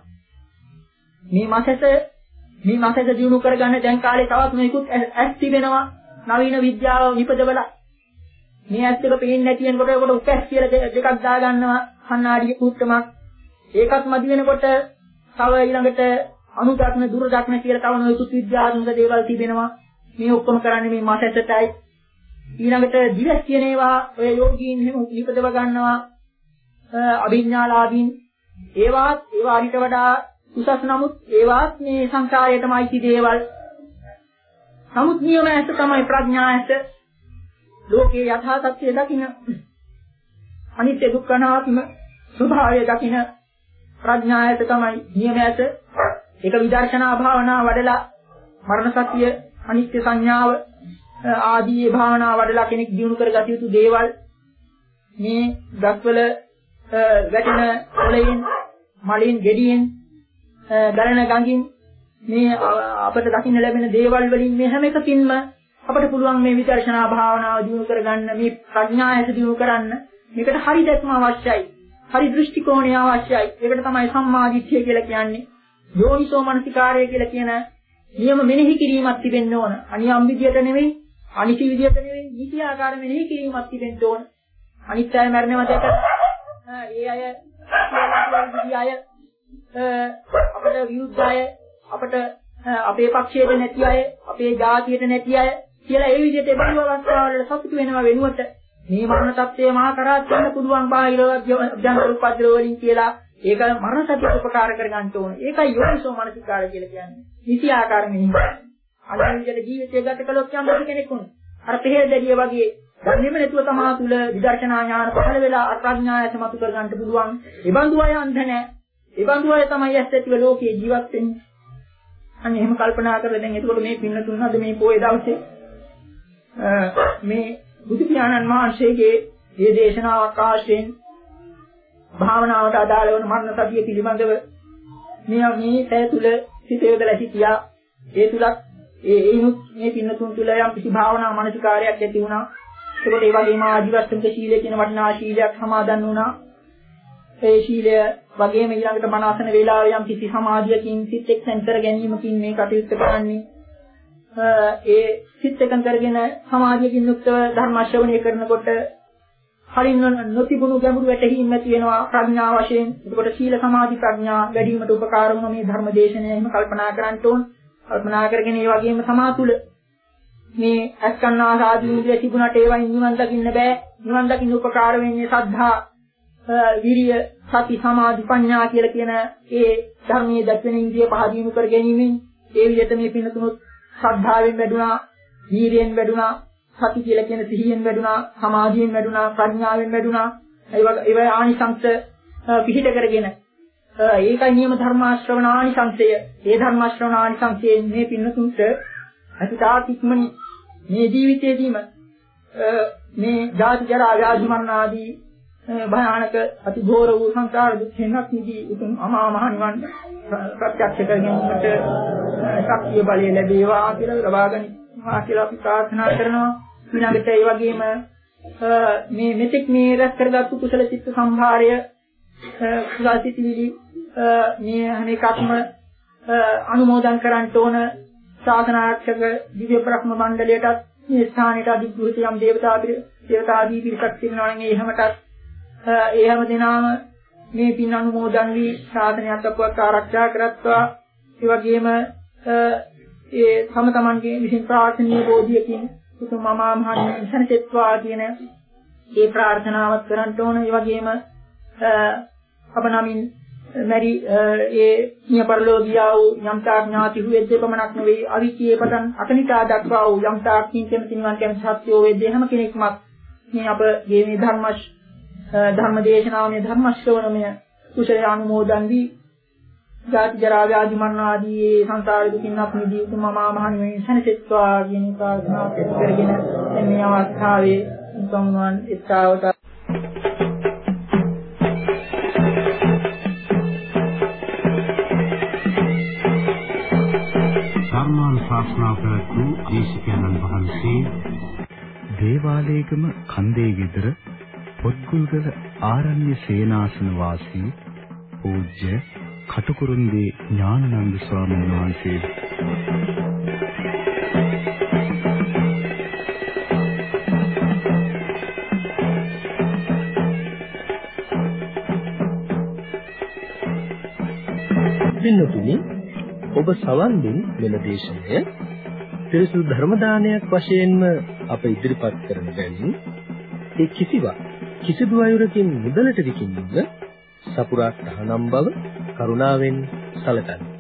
මේ මාසෙත මේ මාසෙත දිනු කරගන්න දැන් කාලේ තවත් මේකුත් ඇස් තිබෙනවා. නවීන විද්‍යාව විපදවලා මේ ඇස් දෙක පේන්නේ නැති වෙනකොට ඒකට උපැස් කියලා දෙකක් දා ගන්නවා කණ්ණාඩියේ කුට්ටමක්. ඒකත් මදි වෙනකොට තව ඊළඟට අනුදක්න දුරදක්න කියලා තව නොයෙකුත් විද්‍යාත්මක දේවල් තිබෙනවා. මේ ඔක්කොම කරන්නේ මේ මාසෙතයි. ඊළඟට දිවස් කියන ඒවා ඔය යෝගීන් එහෙම විපදව ගන්නවා. අභිඥාලාභීන් ඒවාත් ඒවා ඊට වඩා උසස් නමුත් ඒවාත් මේ සංසාරයටමයි ති දේවල්. නමුත් නියම ඇස තමයි ප්‍රඥා ඇස. ලෝකේ යථා තත්ත්වය දකින්න, අනිත්‍ය දුක්ඛ අනාත්ම ස්වභාවය දකින්න ප්‍රඥා ඇස තමයි නියම ඇස. ඒක විදර්ශනා භාවනා වඩලා මරණ සත්‍ය, අනිත්‍ය සංඥාව ආදී භාවනා වඩලා කෙනෙක් දිනු කරගත යුතු දේවල්. මේ ගස්වල වැටෙන පොළෙන්, මලින්, ගෙඩියෙන්, දරණ ගඟින් මේ අපට දකින්න ලැබෙන දේවල් වලින් මේ හැම එකකින්ම අපට පුළුවන් මේ විදර්ශනා භාවනාව දිනු කරගන්න, මේ ප්‍රඥා ඇස දිනු කරන්න. මේකට හරි දැක්ම අවශ්‍යයි. හරි දෘෂ්ටි කෝණය අවශ්‍යයි. ඒකට තමයි සම්මාදිට්ඨිය කියලා කියන්නේ. යෝනිසෝ මනසිකාරය කියලා කියන නියම මෙනෙහි කිරීමක් තිබෙන්න ඕන. අනියම් විදියට නෙවෙයි, අනිසි විදියට නෙවෙයි, නිසි ආකාර මෙනෙහි කිරීමක් තිබෙන්න ඕන. අනිත්‍යය මරණය දැක ඒ අය කියලා අය අපට විරුද්ධ අය, අපට අපේ පක්ෂයට නැති අය, අපේ ජාතියට නැති අය කියලා ඒ විදිහට බැලුව අවස්ථාවල සතුටු වෙනවා වෙනුවට මේ මරණ තත්ත්වය මහා කරාත් වෙන්න පුළුවන් බාහිර අභ්‍යන්තර උපද්‍රව වලින් කියලා ඒක මරණ සත්‍යයට උපකාර කර ගන්න ඕනේ. ඒකයි යෝනිසෝ මනසිකාරය කියලා කියන්නේ. නිසි ආකාර මෙහි. අනිත් විදිහට ජීවිතය ගත කළොත් යම් කෙනෙක් වුණ. අර පෙහෙල් දෙවිය වගේ ධර්මෙම නැතුව තමා තුළ විදර්ශනා ඥාන පහළ වෙලා අඥාය සමතු කර ගන්න පුළුවන්. ඒ බඳු අය අන්ධ නැහැ. ඒ බඳු අය තමයි ඇත්තටම ලෝකයේ ජීවත් වෙන්නේ. අන්න එහෙම කල්පනා කරලා දැන් එතකොට මේ පින්නතුන් හද මේ පොයේ දවසේ මේ බුදු පියාණන් වහන්සේගේ මේ දේශනාවක් ආශ්‍රයෙන් භාවනාවට අදාළ වන මරණ සතිය පිළිබඳව මේ මේ තේ තුල සිට යොදලා සිටියා. ඒ තුලත් ඒ ඒනුත් මේ පින්නතුන් තුල යම් කිසි භාවනා මානසිකාරයක් ඇති වුණා. ඒකට ඒ වගේම ආජීවස්තක ශීලය කියන වටිනා ශීලයක් සමාදන් වුණා. ඒ ශීලය වගේම ඊළඟට මනසන වේලාවේ යම් කිසි සමාධියකින් සිත් එක්සෙන් කර ගැනීමකින් මේ කටයුත්ත කරන්නේ. ඒ සිත් එකන් කරගෙන සමාධියකින් යුක්තව ධර්ම ශ්‍රවණය කරනකොට හරින් නොතිබුණු ගැඹුරු වැටහීම් ඇති වෙනවා ප්‍රඥා වශයෙන්. ඒකට සීල සමාධි ප්‍රඥා වැඩි වීමට උපකාර වුණ මේ ධර්ම දේශනය එහෙම කල්පනා කරන්න ඕන. කල්පනා කරගෙන ඒ වගේම සමාතුල මේ අස්කන්නා ආදී ඉන්ද්‍රිය තිබුණාට ඒවයින් නිවන් දකින්න බෑ. නිවන් දකින්න උපකාර වෙන්නේ සද්ධා, විරිය, සති, සමාධි, ප්‍රඥා කියලා කියන ඒ ධර්මයේ දක්වන ඉන්ද්‍රිය පහ දිනු කර ගැනීමෙන් ඒ විදිහට මේ පින්නතුණුත් ශ්‍රද්ධාවෙන් වැඩුණා, වීරියෙන් වැඩුණා, සති කියලා කියන සිහියෙන් වැඩුණා, සමාධියෙන් වැඩුණා, ප්‍රඥාවෙන් වැඩුණා. ඒ වගේ ඒවා ආනිසංස පිහිට කරගෙන ඒකයි නියම ධර්මාශ්‍රවණ ආනිසංසය. ඒ ධර්මාශ්‍රවණ ආනිසංසයෙන් මේ පින්නතුන්ට අතිතාත් ඉක්මනින් මේ ජීවිතයේදීම මේ ජාති ජරා ව්‍යාධි මරණ ආදී භයානක අති ඝෝර වූ සංසාර දුක්ඛෙන්වත් නිදී උතුම් අමා මහ නිවන් ප්‍රත්‍යක්ෂ කර ගැනීමට ශක්තිය බලය ලැබේවා කියලා ලබාගනි. වේවා කියලා අපි ප්‍රාර්ථනා කරනවා. ඊළඟට ඒ වගේම මේ මෙතෙක් මේ රැස් කරගත්තු කුසල චිත්ත සම්භාරය කුසල සිතිවිලි මේ අනේකත්ම අනුමෝදන් කරන්ට ඕන ශාසනාර්ථක දිව්‍ය බ්‍රහ්ම මණ්ඩලයටත් මේ ස්ථානයට අධිග්‍රහිත යම් දේවතා දේවතාදී පිරිසක් සිටිනවා නම් ඒ හැමතත් ඒ හැම දිනම මේ පින් අනුමෝදන් වී ශාසනයත් අපවත් ආරක්ෂා කරත්වා ඒ වගේම ඒ තම තමන්ගේ විසින් ප්‍රාර්ථනීය බෝධියකින් උතුම් අමා මහ නිවන සැනසෙත්වා කියන ඒ ප්‍රාර්ථනාවත් කරන්ට ඕන. ඒ වගේම අප නමින් මෙරි ඒ නිය පරලෝකියා වූ යම් තාක් ඥාති වූ පමණක් නෙවෙයි අවිචියේ පටන් අතනිතා දක්වා වූ යම් තාක් කැමති නිවන් කැමති සත්‍යෝ වේදේ හැම කෙනෙක්මත් මේ අපගේ මේ ධර්මශ් ධර්ම දේශනාවේ ධර්ම ශ්‍රවණමය කුසල අනුමෝදන් වී ජාති ජරා ව්‍යාධි මරණ ආදී සංසාර දුකින් අප නිදී උතුම් මහා මහ නිවන සැනසෙත්වා කියන ප්‍රාර්ථනා කරගෙන මේ අවස්ථාවේ උතුම්වන් ඉස්තාවත ධර්මාන් ශාස්ත්‍රා ප්‍රතු දේශකයන්න් වහන්සේ දේවාලේගම කන්දේ ගෙදර පොත්ගුල්ගල ආරණ්‍ය සේනාසන වාසී පූජ්‍ය කටුකුරුන්දී ඥානানন্দ ස්වාමීන් වහන්සේ පින්නතුනි ඔබ සවන් දුන් මෙම දේශනය පිරිසුදු ධර්ම දානයක් වශයෙන්ම අප ඉදිරිපත් කරන බැවින් ඒ කිසිවක් කිසිදු අයුරකින් මුදලට විකිණීම සපුරා තහනම් බව කරුණාවෙන් සැලකන්න.